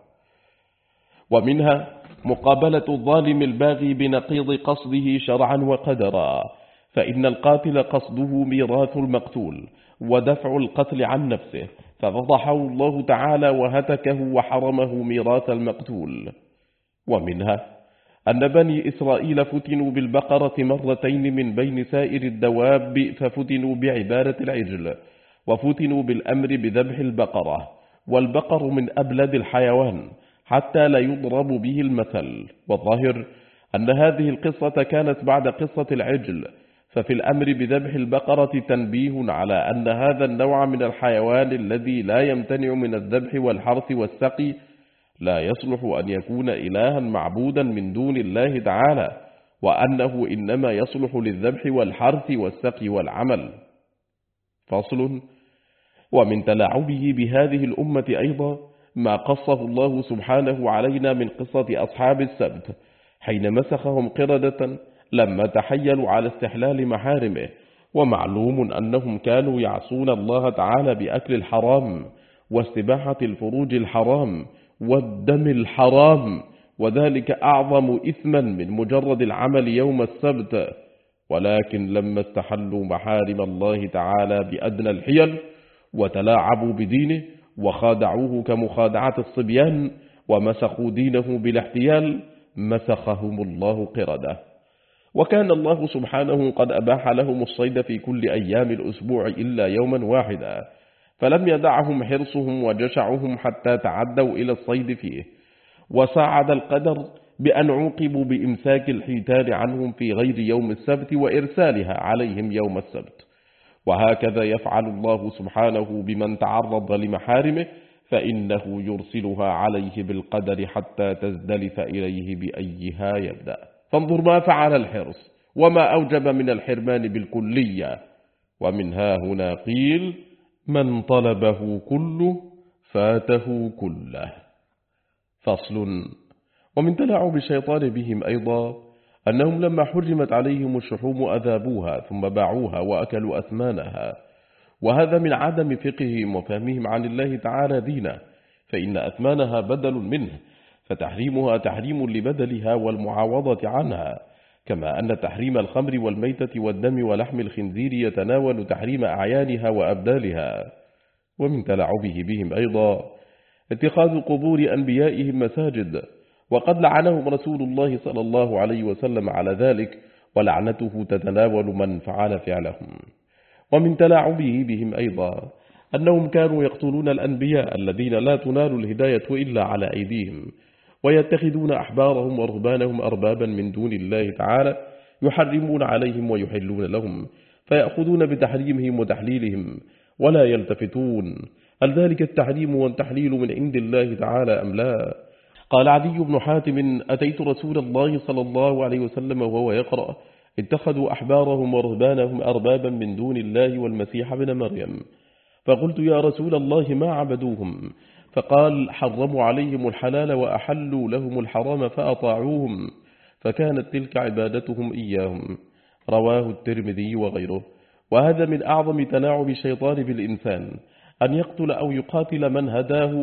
ومنها مقابلة الظالم الباغي بنقيض قصده شرعا وقدرا، فإن القاتل قصده ميراث المقتول ودفع القتل عن نفسه، ففضحه الله تعالى وهتكه وحرمه ميراث المقتول. ومنها أن بني إسرائيل فتنوا بالبقرة مرتين من بين سائر الدواب، ففتنوا بعبادة العجل وفتنوا بالأمر بذبح البقرة، والبقر من أبلد الحيوان حتى لا يضرب به المثل. والظاهر أن هذه القصة كانت بعد قصة العجل، ففي الأمر بذبح البقرة تنبيه على أن هذا النوع من الحيوان الذي لا يمتنع من الذبح والحرث والسقي لا يصلح أن يكون إلها معبودا من دون الله تعالى، وأنه إنما يصلح للذبح والحرث والسقي والعمل. فصل. ومن تلاعبه بهذه الأمة أيضا ما قصه الله سبحانه علينا من قصة أصحاب السبت حين مسخهم قردة لما تحيلوا على استحلال محارمه، ومعلوم أنهم كانوا يعصون الله تعالى بأكل الحرام واستباحة الفروج الحرام والدم الحرام، وذلك أعظم إثما من مجرد العمل يوم السبت. ولكن لما استحلوا محارم الله تعالى بأدنى الحيل وتلاعبوا بدينه وخادعوه كمخادعة الصبيان ومسخوا دينه بالاحتيال مسخهم الله قردة. وكان الله سبحانه قد أباح لهم الصيد في كل أيام الأسبوع إلا يوما واحدا، فلم يدعهم حرصهم وجشعهم حتى تعدوا إلى الصيد فيه، وساعد القدر بأن عوقبوا بإمساك الحيتان عنهم في غير يوم السبت وإرسالها عليهم يوم السبت. وهكذا يفعل الله سبحانه بمن تعرض لمحارمه، فإنه يرسلها عليه بالقدر حتى تزدلف إليه بأيها يبدأ. فانظر ما فعل الحرص وما أوجب من الحرمان بالكلية. ومنها هنا قيل: من طلبه كله فاته كله. فصل. ومن تلاعب الشيطان بهم أيضا أنهم لما حرمت عليهم الشحوم أذابوها ثم باعوها وأكلوا أثمانها، وهذا من عدم فقههم وفهمهم عن الله تعالى دينه، فإن أثمانها بدل منه، فتحريمها تحريم لبدلها والمعاوضة عنها، كما أن تحريم الخمر والميتة والدم ولحم الخنزير يتناول تحريم أعيانها وأبدالها. ومن تلاعبه بهم أيضا اتخاذ قبور أنبيائهم مساجد، وقد لعنهم رسول الله صلى الله عليه وسلم على ذلك، ولعنته تتناول من فعل فعلهم. ومن تلاعبه بهم أيضا أنهم كانوا يقتلون الأنبياء الذين لا تنال الهداية إلا على أيديهم، ويتخذون أحبارهم ورهبانهم أربابا من دون الله تعالى، يحرمون عليهم ويحلون لهم، فيأخذون بتحريمهم وتحليلهم ولا يلتفتون هل ذلك التحريم والتحليل من عند الله تعالى أم لا. قال عدي بن حاتم: أتيت رسول الله صلى الله عليه وسلم وهو يقرأ: اتخذوا أحبارهم ورهبانهم أربابا من دون الله والمسيح ابن مريم. فقلت: يا رسول الله ما عبدوهم؟ فقال: حرموا عليهم الحلال وأحلوا لهم الحرام فأطاعوهم، فكانت تلك عبادتهم إياهم. رواه الترمذي وغيره. وهذا من أعظم تلاعب الشيطان بالإنسان، أن يقتل أو يقاتل من هداه،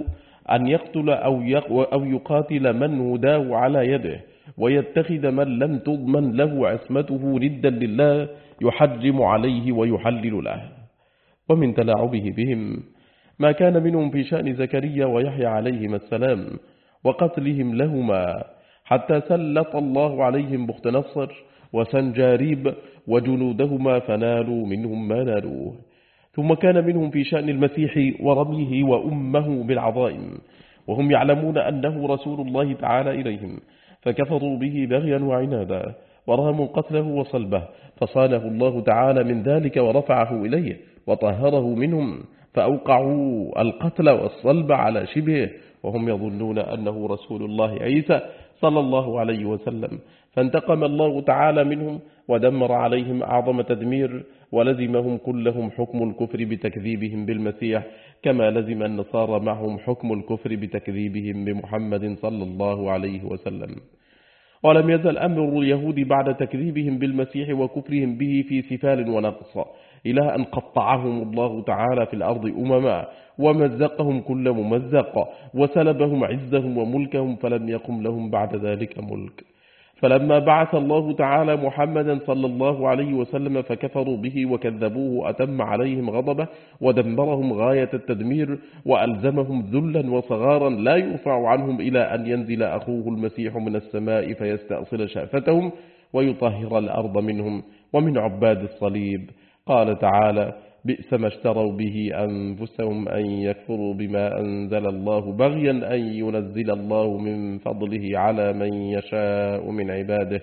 أو يقاتل من هداه على يده، ويتخذ من لم تضمن له عصمته ردا لله يحرم عليه ويحلل له. ومن تلاعبه بهم ما كان منهم في شأن زكريا ويحيى عليهما السلام وقتلهم لهما، حتى سلط الله عليهم بخت نصر وسنجاريب وجنودهما فنالوا منهم ما نالوه. ثم كان منهم في شأن المسيح ورميه وأمه بالعظائم، وهم يعلمون أنه رسول الله تعالى إليهم، فكفروا به بغيا وعنادا، وراموا قتله وصلبه، فصانه الله تعالى من ذلك ورفعه إليه وطهره منهم، فأوقعوا القتل والصلب على شبهه وهم يظنون أنه رسول الله عيسى صلى الله عليه وسلم، فانتقم الله تعالى منهم ودمر عليهم أعظم تدمير، ولزمهم كلهم حكم الكفر بتكذيبهم بالمسيح، كما لزم النصارى معهم حكم الكفر بتكذيبهم بمحمد صلى الله عليه وسلم. ولم يزل أمر اليهود بعد تكذيبهم بالمسيح وكفرهم به في سفال ونقص، إلى أن قطعهم الله تعالى في الأرض أمما، ومزقهم كل ممزق، وسلبهم عزهم وملكهم، فلم يقم لهم بعد ذلك ملك. فلما بعث الله تعالى محمدا صلى الله عليه وسلم فكفروا به وكذبوه، أتم عليهم غضبه ودمرهم غاية التدمير، وألزمهم ذلا وصغارا لا يرفع عنهم إلى أن ينزل أخوه المسيح من السماء فيستأصل شأفتهم ويطهر الأرض منهم ومن عباد الصليب. قال تعالى: بئس ما اشتروا به أنفسهم أن يكفروا بما أنزل الله بغيا أن ينزل الله من فضله على من يشاء من عباده،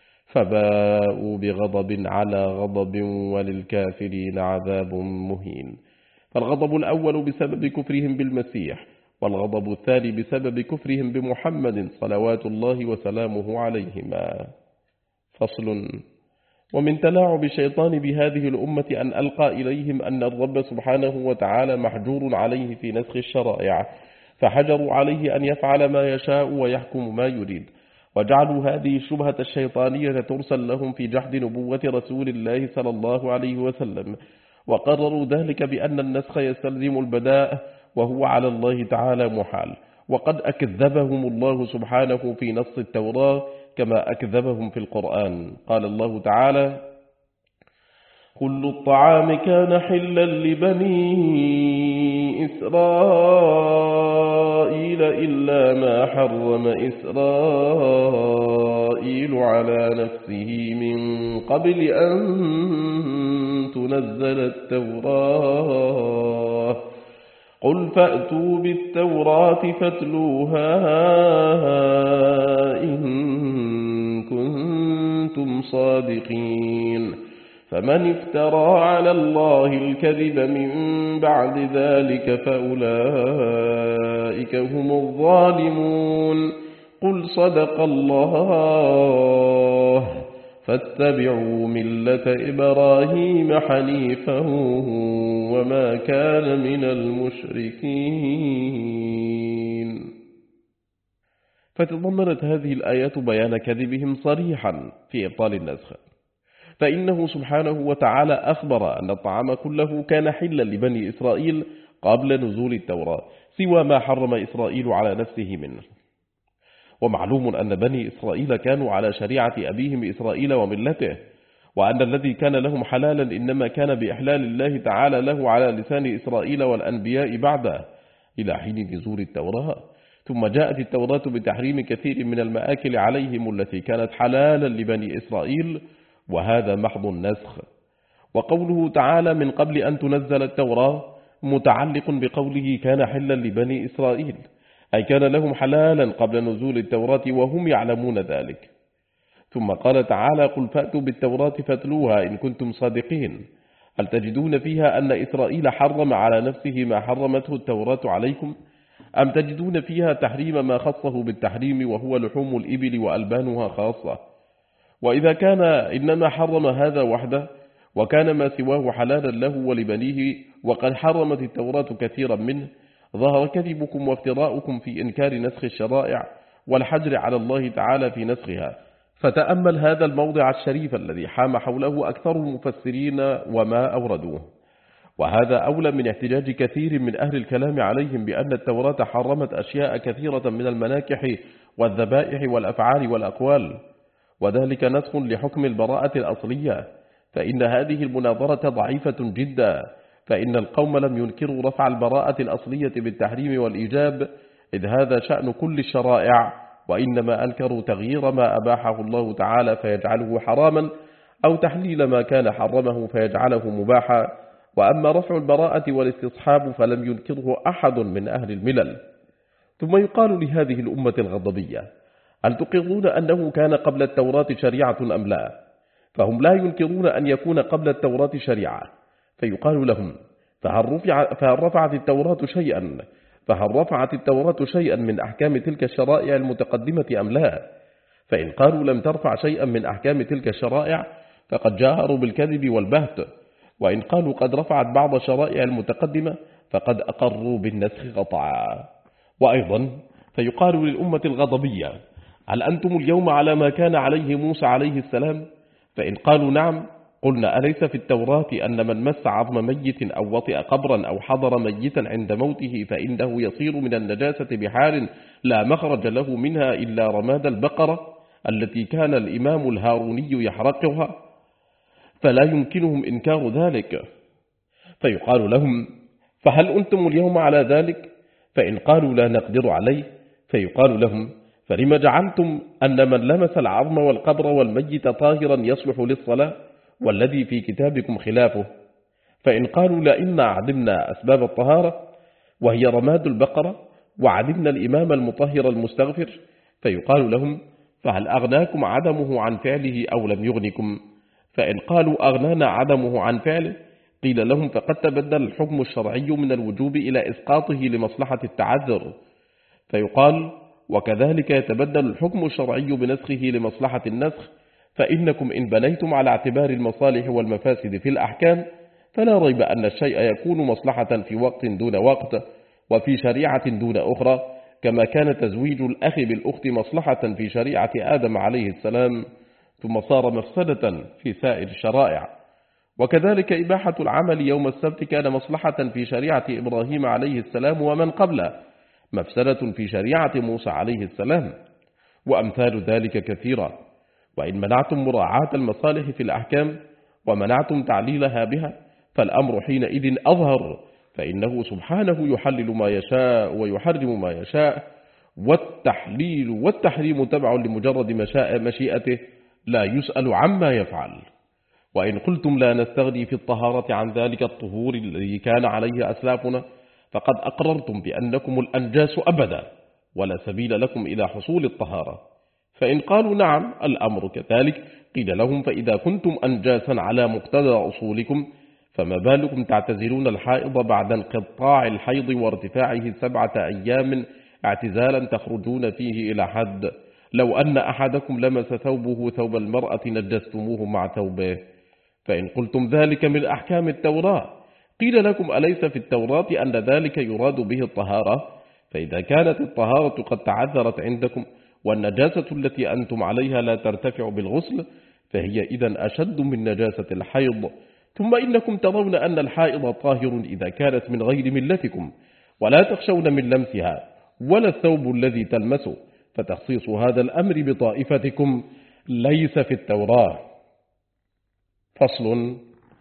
فباءوا بغضب على غضب وللكافرين عذاب مهين. فالغضب الأول بسبب كفرهم بالمسيح، والغضب الثاني بسبب كفرهم بمحمد صلوات الله وسلامه عليهما. فصل. ومن تلاعب الشيطان بهذه الأمة أن ألقى إليهم أن الرب سبحانه وتعالى محجور عليه في نسخ الشرائع، فحجروا عليه أن يفعل ما يشاء ويحكم ما يريد، وجعلوا هذه الشبهة الشيطانية ترسل لهم في جحد نبوة رسول الله صلى الله عليه وسلم، وقرروا ذلك بأن النسخ يستلزم البداء، وهو على الله تعالى محال، وقد أكذبهم الله سبحانه في نص التوراة كما أكذبهم في القرآن. قال الله تعالى: كل الطعام كان حلا لبني إسرائيل إلا ما حرم إسرائيل على نفسه من قبل أن تنزل التوراة، قل فأتوا بالتوراة فاتلوها إن كنتم صادقين. فمن افترى على الله الكذب من بعد ذلك فأولئك هم الظالمون. قل صدق الله فاتبعوا ملة إبراهيم حنيفا وما كان من المشركين. فتضمنت هذه الآيات بيان كذبهم صريحا في إبطال النسخ، فإنه سبحانه وتعالى أخبر أن الطعام كله كان حلا لبني إسرائيل قبل نزول التوراة سوى ما حرم إسرائيل على نفسه منه. ومعلوم أن بني إسرائيل كانوا على شريعة أبيهم إسرائيل وملته، وأن الذي كان لهم حلالا إنما كان بإحلال الله تعالى له على لسان إسرائيل والأنبياء بعده إلى حين نزول التوراة. ثم جاءت التوراة بتحريم كثير من المآكل عليهم التي كانت حلالا لبني إسرائيل، وهذا محض النسخ. وقوله تعالى من قبل أن تنزل التوراة متعلق بقوله كان حلا لبني إسرائيل، أي كان لهم حلالا قبل نزول التوراة وهم يعلمون ذلك. ثم قال تعالى قل فأتوا بالتوراة فاتلوها إن كنتم صادقين. هل تجدون فيها أن إسرائيل حرم على نفسه ما حرمته التوراة عليكم؟ أم تجدون فيها تحريم ما خصه بالتحريم وهو لحوم الإبل وألبانها خاصة؟ وإذا كان إنما حرم هذا وحده وكان ما سواه حلالا له ولبنيه وقد حرمت التوراة كثيرا منه، ظهر كذبكم وافتراؤكم في إنكار نسخ الشرائع والحجر على الله تعالى في نسخها. فتأمل هذا الموضع الشريف الذي حام حوله أكثر المفسرين وما أوردوه. وهذا أولى من احتجاج كثير من أهل الكلام عليهم بأن التوراة حرمت أشياء كثيرة من المناكح والذبائح والأفعال والأقوال، وذلك نسخ لحكم البراءة الأصلية. فإن هذه المناظرة ضعيفة جدا، فإن القوم لم ينكروا رفع البراءة الأصلية بالتحريم والإيجاب، إذ هذا شأن كل الشرائع، وإنما أنكروا تغيير ما أباحه الله تعالى فيجعله حراما، أو تحليل ما كان حرمه فيجعله مباحا. وأما رفع البراءة والاستصحاب فلم ينكره أحد من أهل الملل. ثم يقال لهذه الأمة الغضبية هل تقرون أنه كان قبل التوراة شريعة أم لا؟ فهم لا ينكرون أن يكون قبل التوراة شريعة، فيقال لهم فهل رفعت التوراة شيئا من أحكام تلك الشرائع المتقدمة أم لا؟ فإن قالوا لم ترفع شيئا من أحكام تلك الشرائع فقد جاهروا بالكذب والبهت، وإن قالوا قد رفعت بعض الشرائع المتقدمة فقد أقروا بالنسخ قطعا. وأيضا فيقال للأمة الغضبية هل أنتم اليوم على ما كان عليه موسى عليه السلام؟ فإن قالوا نعم قلنا أليس في التوراة أن من مس عظم ميت أو وطئ قبرا أو حضر ميتا عند موته فإنه يصير من النجاسة بحال لا مخرج له منها إلا رماد البقرة التي كان الإمام الهاروني يحرقها، فلا يمكنهم إنكار ذلك. فيقال لهم فهل أنتم اليوم على ذلك؟ فإن قالوا لا نقدر عليه فيقال لهم فلما جعلتم أن من لمس العظم والقبر والميت طاهرا يصلح للصلاة والذي في كتابكم خلافه؟ فإن قالوا لئن عدمنا أسباب الطهارة وهي رماد البقرة وعدمنا الإمام المطهر المستغفر، فيقال لهم فهل أغناكم عدمه عن فعله أو لم يغنكم؟ فإن قالوا أغنانا عدمه عن فعله قيل لهم فقد تبدل الحكم الشرعي من الوجوب إلى إسقاطه لمصلحة التعذر، فيقال وكذلك يتبدل الحكم الشرعي بنسخه لمصلحة النسخ، فإنكم إن بنيتم على اعتبار المصالح والمفاسد في الأحكام فلا ريب أن الشيء يكون مصلحة في وقت دون وقت وفي شريعة دون أخرى، كما كان تزويج الأخ بالأخت مصلحة في شريعة آدم عليه السلام ثم صار مفسدة في سائر الشرائع. وكذلك إباحة العمل يوم السبت كان مصلحة في شريعة إبراهيم عليه السلام ومن قبله، مفسدة في شريعة موسى عليه السلام، وأمثال ذلك كثيرة. وإن منعتم مراعاة المصالح في الأحكام ومنعتم تعليلها بها فالأمر حينئذ أظهر، فإنه سبحانه يحلل ما يشاء ويحرم ما يشاء، والتحليل والتحريم تبع لمجرد مشيئته لا يسأل عما يفعل. وإن قلتم لا نستغني في الطهارة عن ذلك الطهور الذي كان عليه أسلافنا فقد أقررتم بأنكم الأنجاس أبدا ولا سبيل لكم إلى حصول الطهارة، فإن قالوا نعم الأمر كذلك قيل لهم فإذا كنتم أنجاسا على مقتضى أصولكم فما بالكم تعتزلون الحائض بعد انقطاع الحيض وارتفاعه 7 أيام اعتزالا تخرجون فيه إلى حد لو أن أحدكم لمس ثوبه ثوب المرأة نجستموه مع ثوبه. فإن قلتم ذلك من أحكام التوراة قيل لكم أليس في التوراة أن ذلك يراد به الطهارة؟ فإذا كانت الطهارة قد تعذرت عندكم والنجاسة التي أنتم عليها لا ترتفع بالغسل فهي إذن أشد من نجاسة الحيض. ثم إنكم ترون أن الحائض طاهر إذا كانت من غير ملتكم ولا تخشون من لمسها ولا الثوب الذي تلمسه، فتخصيص هذا الأمر بطائفتكم ليس في التوراة. فصل.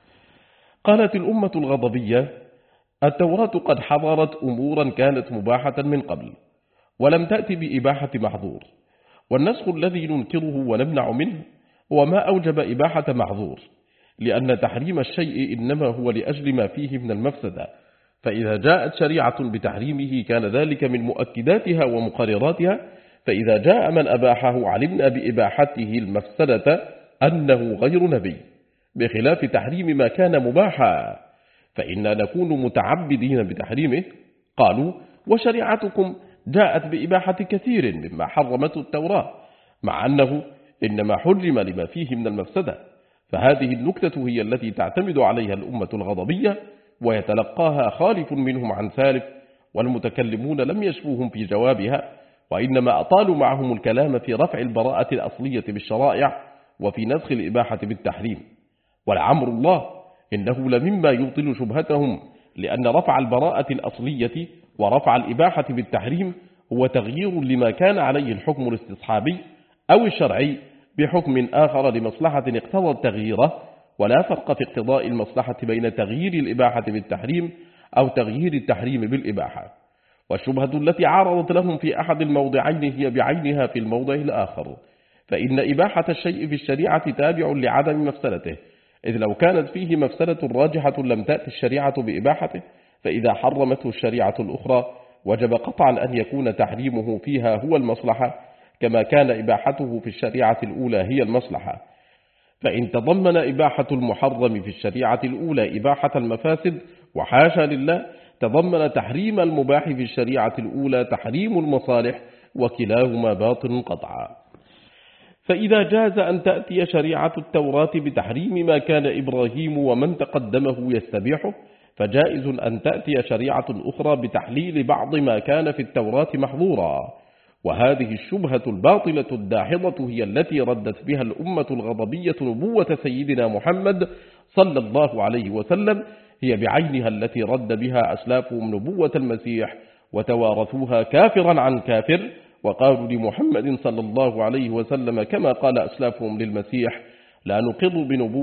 قالت الأمة الغضبية: التوراة قد حضرت أمورا كانت مباحة من قبل ولم تأتي بإباحة محظور، والنسخ الذي ننكره ونمنع منه هو ما أوجب إباحة محظور، لأن تحريم الشيء إنما هو لأجل ما فيه من المفسدة، فإذا جاءت شريعة بتحريمه كان ذلك من مؤكداتها ومقرراتها، فإذا جاء من أباحه علمنا بإباحته المفسدة أنه غير نبي، بخلاف تحريم ما كان مباحا فإننا نكون متعبدين بتحريمه. قالوا: وشريعتكم جاءت بإباحة كثير مما حرمته التوراة، مع أنه إنما حرم لما فيه من المفسدة. فهذه النكتة هي التي تعتمد عليها الأمة الغضبية ويتلقاها خالف منهم عن سالف، والمتكلمون لم يشفوهم في جوابها، وإنما أطالوا معهم الكلام في رفع البراءة الأصلية بالشرائع وفي نسخ الإباحة بالتحريم. ولعمر الله إنه لمما يبطل شبهتهم، لأن رفع البراءة الأصلية ورفع الإباحة بالتحريم هو تغيير لما كان عليه الحكم الاستصحابي أو الشرعي بحكم آخر لمصلحة اقتضى تغييره، ولا فرق في اقتضاء المصلحة بين تغيير الإباحة بالتحريم أو تغيير التحريم بالإباحة. والشبهة التي عارضت لهم في أحد الموضعين هي بعينها في الموضع الآخر، فإن إباحة الشيء في الشريعة تابع لعدم مفسدته، إذ لو كانت فيه مفسدة راجحة لم تأتي الشريعة بإباحته، فإذا حرمته الشريعة الأخرى وجب قطعا أن يكون تحريمه فيها هو المصلحة، كما كان إباحته في الشريعة الأولى هي المصلحة. فإن تضمن إباحة المحرم في الشريعة الأولى إباحة المفاسد، وحاشا لله، تضمن تحريم المباح في الشريعة الأولى تحريم المصالح، وكلاهما باطل قطعا. فإذا جاز أن تأتي شريعة التوراة بتحريم ما كان إبراهيم ومن تقدمه يستبيحه، فجائز أن تأتي شريعة أخرى بتحليل بعض ما كان في التوراة محظورا. وهذه الشبهة الباطلة الداحضة هي التي ردت بها الأمة الغضبية نبوة سيدنا محمد صلى الله عليه وسلم، هي بعينها التي رد بها أسلافهم نبوة المسيح وتوارثوها كافرا عن كافر، وقالوا لمحمد صلى الله عليه وسلم كما قال أسلافهم للمسيح: لا نقر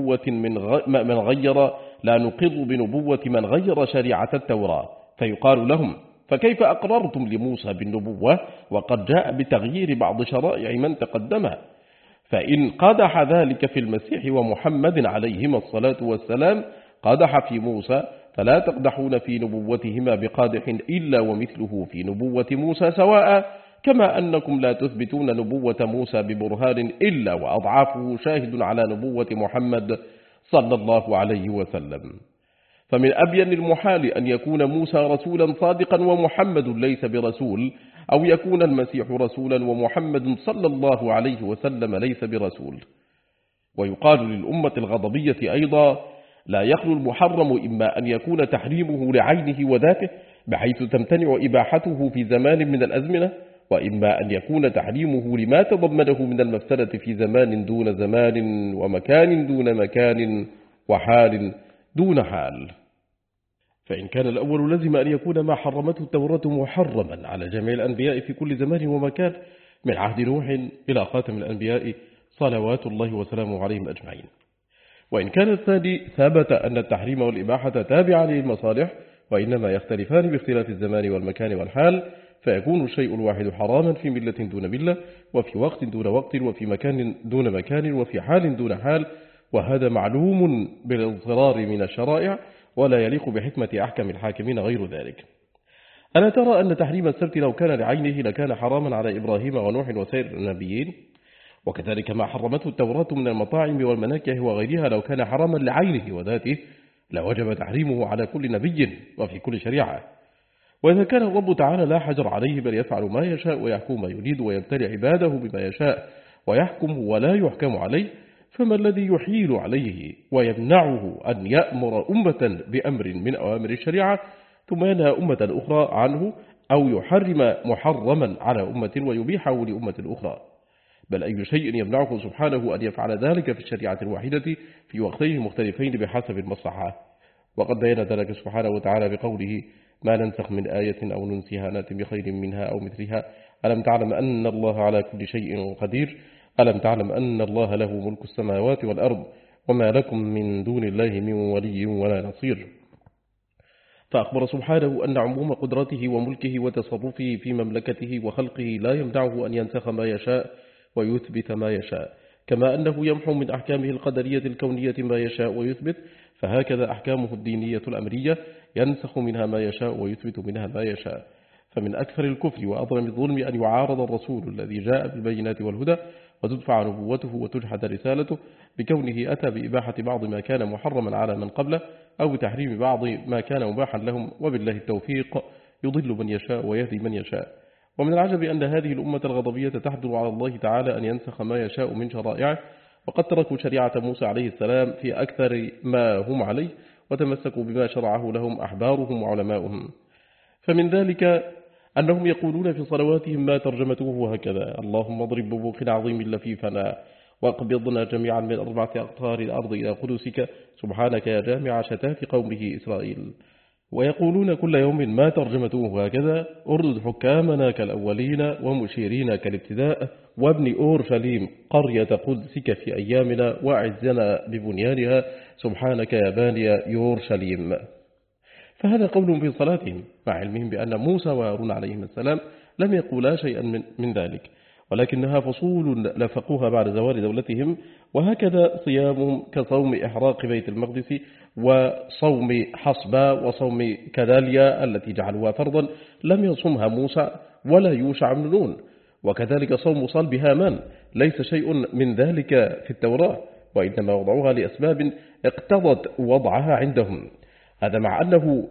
بنبوة من غير شريعة التوراة. فيقال لهم: فكيف أقررتم لموسى بالنبوة وقد جاء بتغيير بعض شرائع من تقدمه؟ فإن قدح ذلك في المسيح ومحمد عليهما الصلاة والسلام قدح في موسى، فلا تقدحون في نبوتهما بقادح إلا ومثله في نبوة موسى سواء، كما أنكم لا تثبتون نبوة موسى ببرهان إلا وأضعافه شاهد على نبوة محمد صلى الله عليه وسلم. فمن أبين المحال أن يكون موسى رسولا صادقا ومحمد ليس برسول، أو يكون المسيح رسولا ومحمد صلى الله عليه وسلم ليس برسول. ويقال للأمة الغضبية أيضا: لا يخلو المحرم إما أن يكون تحريمه لعينه وذاته بحيث تمتنع إباحته في زمان من الأزمنة، وإما أن يكون تحريمه لما تضمنه من المفسدة في زمان دون زمان، ومكان دون مكان، وحال دون حال. فإن كان الأول لزم أن يكون ما حرمته التوراة محرما على جميع الأنبياء في كل زمان ومكان من عهد نوح إلى خاتم الأنبياء صلوات الله وسلامه عليهم أجمعين. وإن كان الثاني ثبت أن التحريم والإباحة تابعا للمصالح وإنما يختلفان باختلاف الزمان والمكان والحال، فيكون الشيء الواحد حراما في ملة دون ملة، وفي وقت دون وقت، وفي مكان دون مكان، وفي حال دون حال، وهذا معلوم بالاضطرار من الشرائع، ولا يليق بحكمة أحكم الحاكمين غير ذلك. ألا ترى أن تحريم السبت لو كان لعينه لكان حراما على إبراهيم ونوح وسائر النبيين؟ وكذلك ما حرمته التوراة من المطاعم والمناكح وغيرها لو كان حراما لعينه وذاته لوجب تحريمه على كل نبي وفي كل شريعة. وإذا كان الرب تعالى لا حجر عليه بل يفعل ما يشاء ويحكم ما يريد ويبتلي عباده بما يشاء ويحكم ولا يحكم عليه، فما الذي يحيل عليه ويمنعه أن يأمر أمة بأمر من أوامر الشريعة ثم ينهى أمة أخرى عنه، أو يحرم محرما على أمة ويبيحه لأمة أخرى؟ بل أي شيء يمنعه سبحانه أن يفعل ذلك في الشريعة الواحدة في وقتين مختلفين بحسب المصلحة. وقد بين ذلك سبحانه وتعالى بقوله: ما ننسخ من آية أو ننسها نأتي بخير منها أو مثلها ألم تعلم أن الله على كل شيء قدير ألم تعلم أن الله له ملك السماوات والأرض وما لكم من دون الله من ولي ولا نصير. فأخبر سبحانه أن عموم قدرته وملكه وتصرفه في مملكته وخلقه لا يمنعه أن ينسخ ما يشاء ويثبت ما يشاء، كما أنه يمحو من أحكامه القدرية الكونية ما يشاء ويثبت، فهكذا أحكامه الدينية الأمرية ينسخ منها ما يشاء ويثبت منها ما يشاء. فمن أكثر الكفر وأظلم الظلم أن يعارض الرسول الذي جاء بالبينات والهدى وتدفع نبوته وتجحد رسالته بكونه أتى بإباحة بعض ما كان محرما على من قبله أو بتحريم بعض ما كان مباحا لهم، وبالله التوفيق يضل من يشاء ويهدي من يشاء. ومن العجب أن هذه الأمة الغضبية تحضر على الله تعالى أن ينسخ ما يشاء من شرائعه، وقد تركوا شريعة موسى عليه السلام في أكثر ما هم عليه وتمسكوا بما شرعه لهم أحبارهم وعلماؤهم. فمن ذلك أنهم يقولون في صلواتهم ما ترجمته هكذا: اللهم اضرب ببوق عظيم لفيفنا واقبضنا جميعا من 4 أقطار الأرض إلى قدسك سبحانك يا جامع شتات قومه إسرائيل. ويقولون كل يوم ما ترجمته هكذا: أردد حكامنا كالأولين ومشيرين كالابتداء وابن أورشليم قرية قدسك في أيامنا وأعزنا ببنيانها سبحانك يا باني يورشليم. فهذا قول في صلاتهم، مع علمهم بأن موسى وهارون عليهم السلام لم يقولا شيئا من ذلك، ولكنها فصول لفقوها بعد زوال دولتهم. وهكذا صيامهم كصوم إحراق بيت المقدس وصوم حصبة وصوم كداليا التي جعلوها فرضا لم يصمها موسى ولا يوشع بن نون. وكذلك صوم صلب هامان ليس شيء من ذلك في التوراة، وإنما وضعوها لأسباب اقتضت وضعها عندهم. هذا مع أنه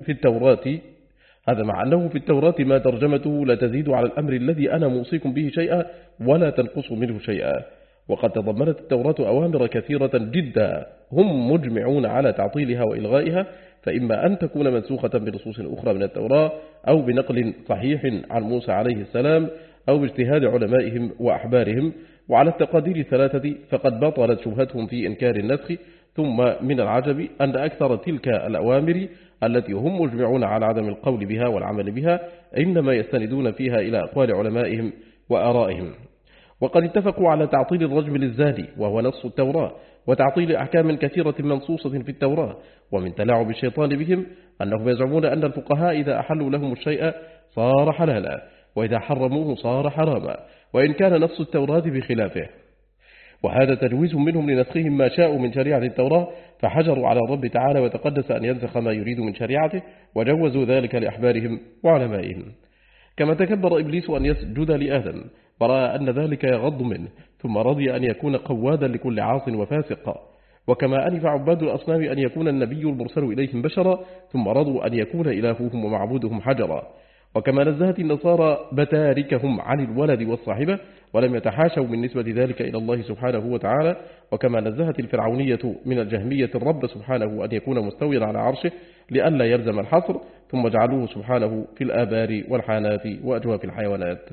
في التوراة ما ترجمته لا تزيد على الأمر الذي أنا موصيكم به شيئا ولا تنقص منه شيئا. وقد تضمنت التوراة أوامر كثيرة جدا هم مجمعون على تعطيلها وإلغائها، فإما أن تكون منسوخة بنصوص أخرى من التوراة أو بنقل صحيح عن موسى عليه السلام أو باجتهاد علمائهم وأحبارهم. وعلى التقادير الثلاثة فقد بطلت شبهتهم في إنكار النسخ. ثم من العجب أن أكثر تلك الأوامر التي هم مجمعون على عدم القول بها والعمل بها إنما يستندون فيها إلى أقوال علمائهم وآرائهم. وقد اتفقوا على تعطيل الرجم للزاني وهو نص التوراة، وتعطيل أحكام كثيرة منصوصة في التوراة. ومن تلاعب الشيطان بهم أنهم يزعمون أن الفقهاء إذا أحلوا لهم الشيء صار حلالا، وإذا حرموه صار حراما، وإن كان نص التوراة بخلافه. وهذا تجويز منهم لنسخهم ما شاءوا من شريعة التوراة، فحجروا على الرب تعالى وتقدس أن ينسخ ما يريد من شريعته، وجوزوا ذلك لأحبارهم وعلمائهم. كما تكبر إبليس أن يسجد لآدم ورأى أن ذلك يغض منه، ثم رضي أن يكون قوادا لكل عاص وفاسق. وكما أنف عباد الأصنام أن يكون النبي المرسل إليهم بشرا، ثم رضوا أن يكون إلههم ومعبودهم حجرا. وكما نزهت النصارى بتاركهم عن الولد والصاحبة ولم يتحاشوا من نسبة ذلك إلى الله سبحانه وتعالى. وكما نزهت الفرعونية من الجهمية الرب سبحانه أن يكون مستويا على عرشه لئلا يلزم الحصر، ثم جعلوه سبحانه في الآبار والحانات وأجواف الحيوانات.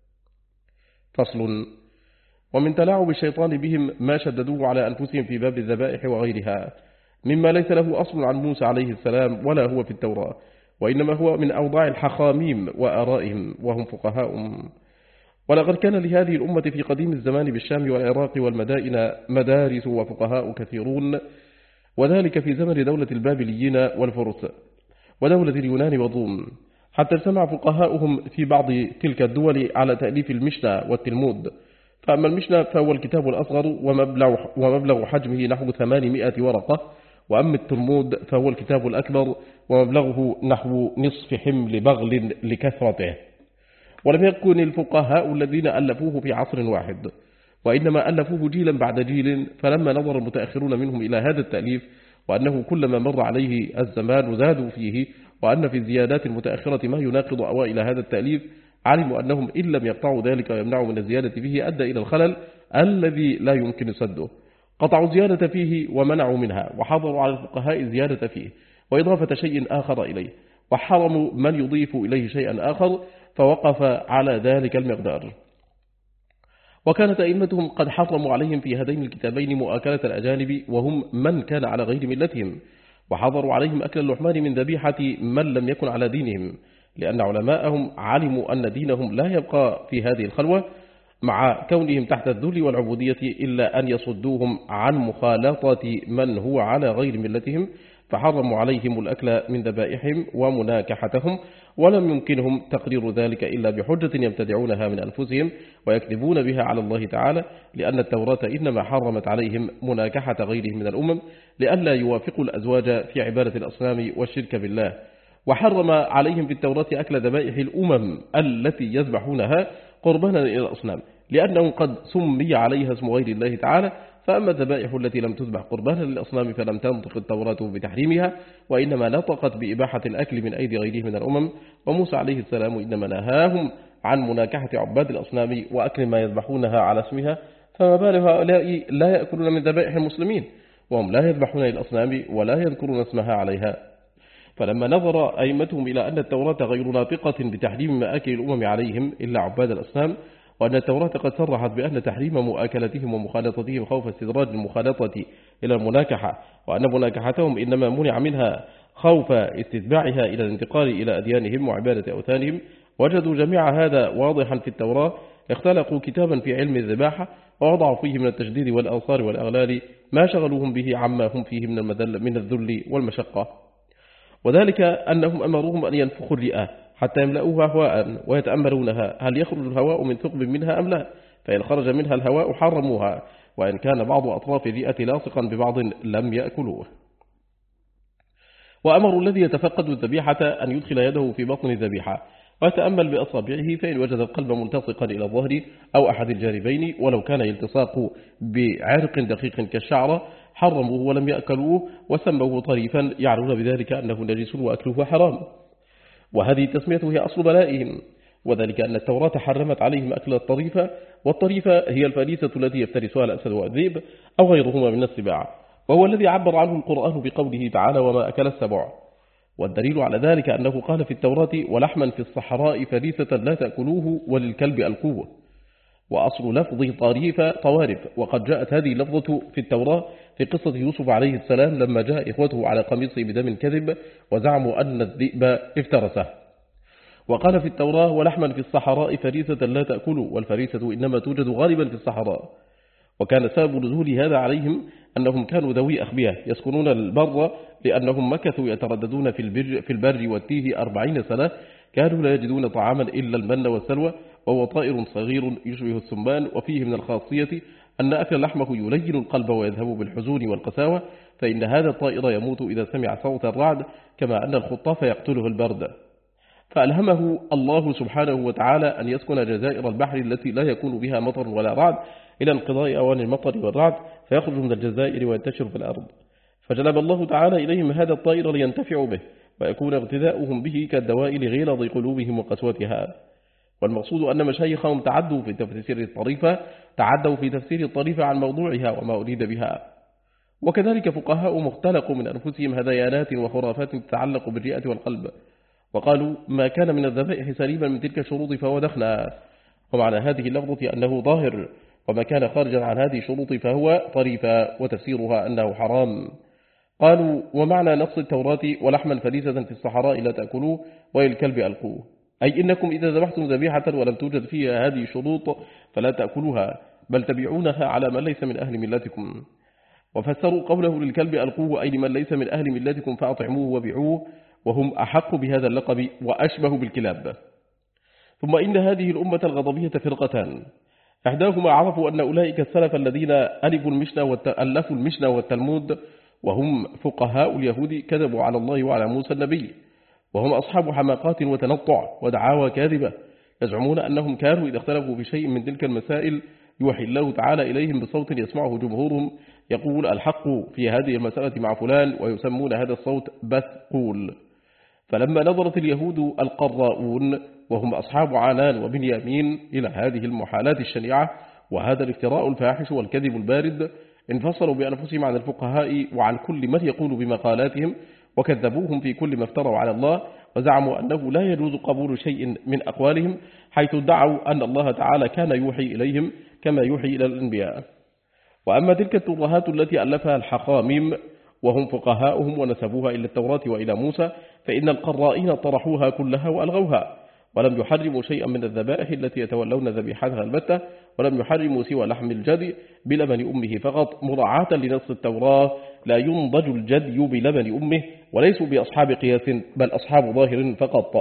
فصل. ومن تلاعب الشيطان بهم ما شددوه على أنفسهم في باب الذبائح وغيرها، مما ليس له أصل عن موسى عليه السلام ولا هو في التوراة، وإنما هو من أوضاع الحخاميم وآرائهم وهم فقهاؤهم. ولقد كان لهذه الأمة في قديم الزمان بالشام والعراق والمدائن مدارس وفقهاء كثيرون، وذلك في زمن دولة البابليين والفرس ودولة اليونان والروم، حتى اجتمع فقهاؤهم في بعض تلك الدول على تأليف المشنى والتلمود. فأما المشنى فهو الكتاب الأصغر ومبلغ حجمه نحو 800 ورقة، وأما التلمود فهو الكتاب الأكبر ومبلغه نحو نصف حمل بغل لكثرته. ولم يكن الفقهاء الذين ألفوه في عصر واحد، وإنما ألفوه جيلا بعد جيل، فلما نظر المتأخرون منهم إلى هذا التأليف وأنه كلما مر عليه الزمان زادوا فيه، وأن في الزيادات المتأخرة ما يناقض أوائل هذا التأليف، علموا أنهم إن لم يقطعوا ذلك ويمنعوا من الزيادة فيه أدى إلى الخلل الذي لا يمكن سده. قطعوا الزيادة فيه ومنعوا منها، وحضروا على الفقهاء الزيادة فيه وإضافة شيء آخر إليه، وحرموا من يضيف إليه شيئا آخر، فوقف على ذلك المقدار. وكانت أئمتهم قد حرموا عليهم في هذين الكتابين مؤاكلة الأجانب وهم من كان على غير ملتهم، وحضروا عليهم أكل اللحمان من ذبيحة من لم يكن على دينهم، لأن علماءهم علموا أن دينهم لا يبقى في هذه الخلوة مع كونهم تحت الذل والعبودية إلا أن يصدوهم عن مخالطة من هو على غير ملتهم، فحرموا عليهم الأكل من ذبائحهم ومناكحتهم، ولم يمكنهم تقرير ذلك إلا بحجة يبتدعونها من أنفسهم ويكذبون بها على الله تعالى، لأن التوراة إنما حرمت عليهم مناكحة غيرهم من الأمم لئلا يوافقوا الأزواج في عبادة الأصنام والشرك بالله. وحرم عليهم في التوراة أكل ذبائح الأمم التي يذبحونها قربانا إلى الأصنام، لأنه قد سمي عليها اسم غير الله تعالى. فأما الذبائح التي لم تذبح قربانا للأصنام فلم تنطق التوراة بتحريمها، وإنما نطقت بإباحة الأكل من أيدي غيره من الأمم. وموسى عليه السلام إنما نهاهم عن مناكحة عباد الأصنام وأكل ما يذبحونها على اسمها، فما بال هؤلاء لا يأكلون من ذبائح المسلمين وهم لا يذبحون للأصنام ولا يذكرون اسمها عليها. فلما نظر أئمتهم إلى أن التوراة غير ناطقة بتحريم مآكل الأمم عليهم إلا عباد الأصنام، وأن التوراة قد صرحت بأن تحريم مؤاكلتهم ومخالطتهم خوف استدراج المخالطة إلى المناكحة، وأن مناكحتهم إنما منع منها خوف استتباعها إلى الانتقال إلى أديانهم وعبادة أوثانهم، وجدوا جميع هذا واضحا في التوراة، اختلقوا كتابا في علم الذباحة ووضعوا فيه من التشديد والأوصار والأغلال ما شغلوهم به عما هم فيه من الذل والمشقة. وذلك أنهم أمروهم أن ينفخوا الرئة حتى يملؤوها هواء ويتأملونها هل يخرج الهواء من ثقب منها أم لا، فإن خرج منها الهواء حرموها، وإن كان بعض أطراف الرئة لاصقا ببعض لم يأكلوه. وأمروا الذي يتفقد الذبيحة أن يدخل يده في بطن الذبيحة ويتأمل بأصابعه، فإن وجد القلب ملتصقا إلى الظهر أو أحد الجانبين ولو كان يلتصاق بعرق دقيق كالشعرة حرموه ولم يأكلوه، وسموه طريفا يعلون بذلك أنه نجس وأكله حرام. وهذه التسمية هي أصل بلائهم، وذلك أن التوراة حرمت عليهم أكل الطريفة، والطريفة هي الفريسة التي يفترسها الأسد والذئب أو غيرهما من السباع، وهو الذي عبر عنه القرآن بقوله تعالى وما أكل السبع. والدليل على ذلك أنه قال في التوراة ولحما في الصحراء فريسة لا تأكلوه وللكلب ألقوه، وأصل لفظ طريفة طوارف، وقد جاءت هذه اللفظة في التوراة في قصة يوسف عليه السلام لما جاء إخوته على قميصه بدم كذب وزعموا أن الذئب افترسه. وقال في التوراة ولحما في الصحراء فريسة لا تأكلوا، والفريسة إنما توجد غالبا في الصحراء. وكان سبب نزول هذا عليهم أنهم كانوا ذوي أخبية يسكنون البر، لأنهم مكثوا يترددون في البر والتيه 40 سنة، كانوا لا يجدون طعاما إلا المن والسلوى، وهو طائر صغير يشبه السمان، وفيه من الخاصية أن أكل لحمه يلين القلب ويذهب بالحزون والقساوة، فإن هذا الطائر يموت إذا سمع صوت الرعد، كما أن الخطاف يقتله البرد. فألهمه الله سبحانه وتعالى أن يسكن جزائر البحر التي لا يكون بها مطر ولا رعد إلى انقضاء أوان المطر والرعد، فيخرج من الجزائر وينتشر في الأرض. فجلب الله تعالى إليهم هذا الطائر لينتفعوا به ويكون اغتذاؤهم به كالدواء لغيظ قلوبهم وقسوتها. والمقصود أن مشايخهم تعدوا في تفسير الطريفة عن موضوعها وما أريد بها. وكذلك فقهاء مختلقوا من أنفسهم هذيانات وخرافات تتعلق بالرئة والقلب، وقالوا ما كان من الذبائح سليما من تلك الشروط فهو دخنا، ومعنى هذه اللفظة أنه ظاهر، وما كان خارجا عن هذه الشروط فهو طريفة، وتفسيرها أنه حرام. قالوا ومعنى نص التوراة ولحما فريسة في الصحراء لا تأكلوه وللكلب ألقوه، أي إنكم إذا ذبحتم ذبيحة ولم توجد فيها هذه الشروط فلا تأكلوها، بل تبيعونها على من ليس من أهل ملتكم. وفسروا قوله للكلب ألقوه أي لمن ليس من أهل ملتكم فأطعموه وبيعوه، وهم أحق بهذا اللقب وأشبه بالكلاب. ثم إن هذه الأمة الغضبية فرقتان، إحداهما عرفوا أن أولئك السلف الذين ألفوا المشنى والتلمود وهم فقهاء اليهود كذبوا على الله وعلى موسى النبي، وهم أصحاب حماقات وتنطع ودعاوى كاذبة، يزعمون أنهم كانوا إذا اختلفوا في شيء من تلك المسائل يوحي الله تعالى إليهم بصوت يسمعه جمهورهم يقول الحق في هذه المسألة مع فلان، ويسمون هذا الصوت بثقول. فلما نظرت اليهود القراؤون وهم أصحاب عنان وبنيامين إلى هذه المحالات الشنيعة وهذا الافتراء الفاحش والكذب البارد، انفصلوا بأنفسهم عن الفقهاء وعن كل من يقول بمقالاتهم، وكذبوهم في كل ما افتروا على الله، وزعموا أنه لا يجوز قبول شيء من أقوالهم، حيث ادعوا أن الله تعالى كان يوحي إليهم كما يوحي إلى الأنبياء. وأما تلك الترهات التي ألفها الحقاميم وهم فقهاؤهم ونسبوها إلى التوراة وإلى موسى، فإن القرائين طرحوها كلها وألغوها، ولم يحرموا شيئا من الذبائح التي يتولون ذبيحتها البتة، ولم يحرموا سوى لحم الجدي بلبن أمه فقط، مراعاة لنص التوراة لا ينضج الجدي بلبن أمه، وليسوا بأصحاب قياس بل أصحاب ظاهر فقط.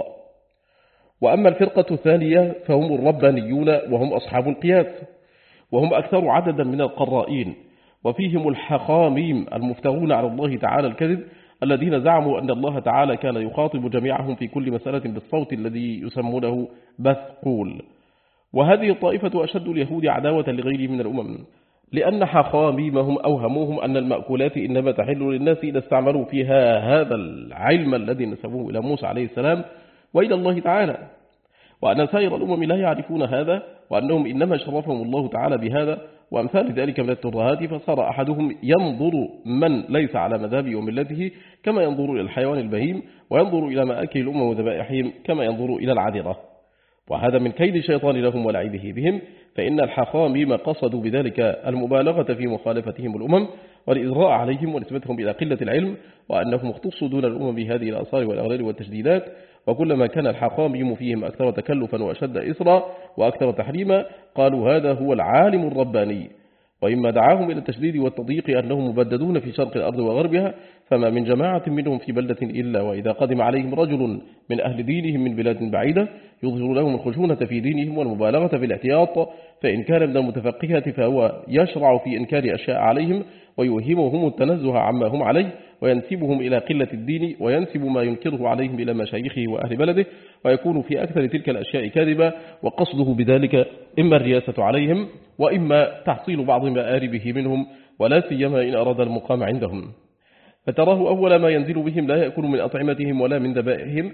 وأما الفرقة الثانية فهم الربانيون وهم أصحاب القياس، وهم أكثر عددا من القرائين، وفيهم الحقاميم المفترون على الله تعالى الكذب، الذين زعموا أن الله تعالى كان يخاطب جميعهم في كل مسألة بالصوت الذي يسمونه بثقول. وهذه الطائفة أشد اليهود عداوة لغيرهم من الأمم، لأن حقاميمهم أوهموهم أن المأكولات إنما تحل للناس إذا استعملوا فيها هذا العلم الذي نسبوه إلى موسى عليه السلام وإلى الله تعالى، وأن سائر الأمم لا يعرفون هذا، وأنهم إنما شرفهم الله تعالى بهذا وأمثال ذلك من الترهات. فصار أحدهم ينظر من ليس على مذهبه وملته كما ينظر إلى الحيوان البهيم، وينظر إلى مآكل الأمم وذبائحهم كما ينظر إلى العذرة، وهذا من كيد الشيطان لهم ولعبه بهم. فإن الحقاميم قصدوا بذلك المبالغة في مخالفتهم الأمم والإزراء عليهم ونسبتهم إلى قلة العلم، وأنهم اختصوا دون الأمم بهذه الآثار والأغلال والتشديدات. وكلما كان الحقاميم فيهم أكثر تكلفا وأشد إسرا وأكثر تحريما قالوا هذا هو العالم الرباني. وإما دعاهم إلى التشديد والتضييق أنهم مبددون في شرق الأرض وغربها، فما من جماعة منهم في بلدة إلا وإذا قدم عليهم رجل من أهل دينهم من بلاد بعيدة يظهر لهم الخشونة في دينهم والمبالغة في الاحتياط، فإن كان من المتفقهة فهو يشرع في إنكار أشياء عليهم ويوهمهم التنزه عما هم عليه، وينسبهم إلى قلة الدين، وينسب ما ينكره عليهم إلى مشايخه وأهل بلده، ويكون في أكثر تلك الأشياء كاذبة، وقصده بذلك إما الرياسة عليهم وإما تحصيل بعض مآربه منهم، ولا سيما إن أراد المقام عندهم. فتراه أول ما ينزل بهم لا يأكل من أطعمتهم ولا من ذبائحهم،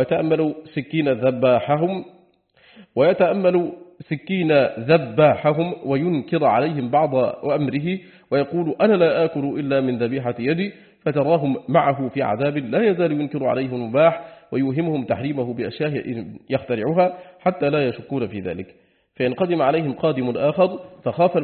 ويتأمل سكين ذباحهم وينكر عليهم بعض أمره ويقول أنا لا آكل إلا من ذبيحة يدي، فتراهم معه في عذاب لا يزال ينكر عليهم المباح ويوهمهم تحريمه بأشياء يخترعها حتى لا يشكون في ذلك. فإن قدم عليهم قادم آخر فخاف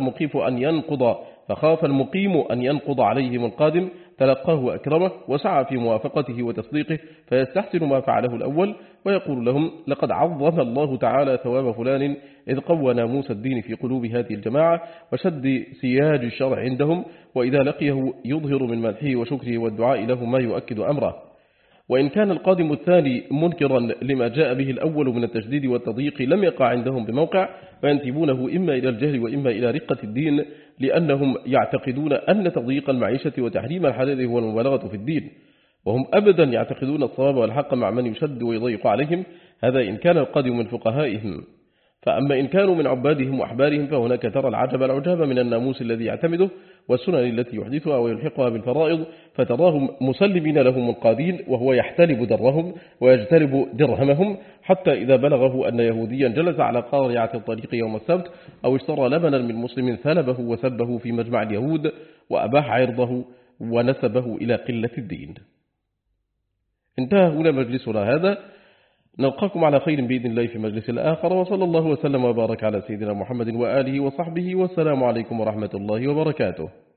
المقيم أن ينقض عليهم القادم تلقاه وأكرمه وسعى في موافقته وتصديقه، فيستحسن ما فعله الأول ويقول لهم لقد عظم الله تعالى ثواب فلان إذ قوى ناموس الدين في قلوب هذه الجماعة وشد سياج الشرع عندهم، وإذا لقيه يظهر من مدحه وشكره والدعاء له ما يؤكد أمره. وإن كان القادم الثاني منكرا لما جاء به الأول من التشديد والتضييق لم يقع عندهم بموقع، وينسبونه إما إلى الجهل وإما إلى رقة الدين، لأنهم يعتقدون أن تضييق المعيشة وتحريم الحلال هو المبالغة في الدين، وهم أبدا يعتقدون الصواب والحق مع من يشد ويضيق عليهم. هذا إن كان القادم من فقهائهم. فأما إن كانوا من عبادهم وأحبارهم فهناك ترى العجب من الناموس الذي يعتمده والسنن التي يحدثها ويلحقها بالفرائض، فتراهم مسلمين لهم منقادين، وهو يحتلب درهم ويجتلب درهمهم، حتى إذا بلغه أن يهوديا جلس على قارعة الطريق يوم السبت أو اشترى لبنا من مسلم ثلبه وسبه في مجمع اليهود وأباح عرضه ونسبه إلى قلة الدين. انتهى هنا مجلسنا هذا، نلقاكم على خير بإذن الله في مجلس الآخر، وصلى الله وسلم وبارك على سيدنا محمد وآله وصحبه، والسلام عليكم ورحمة الله وبركاته.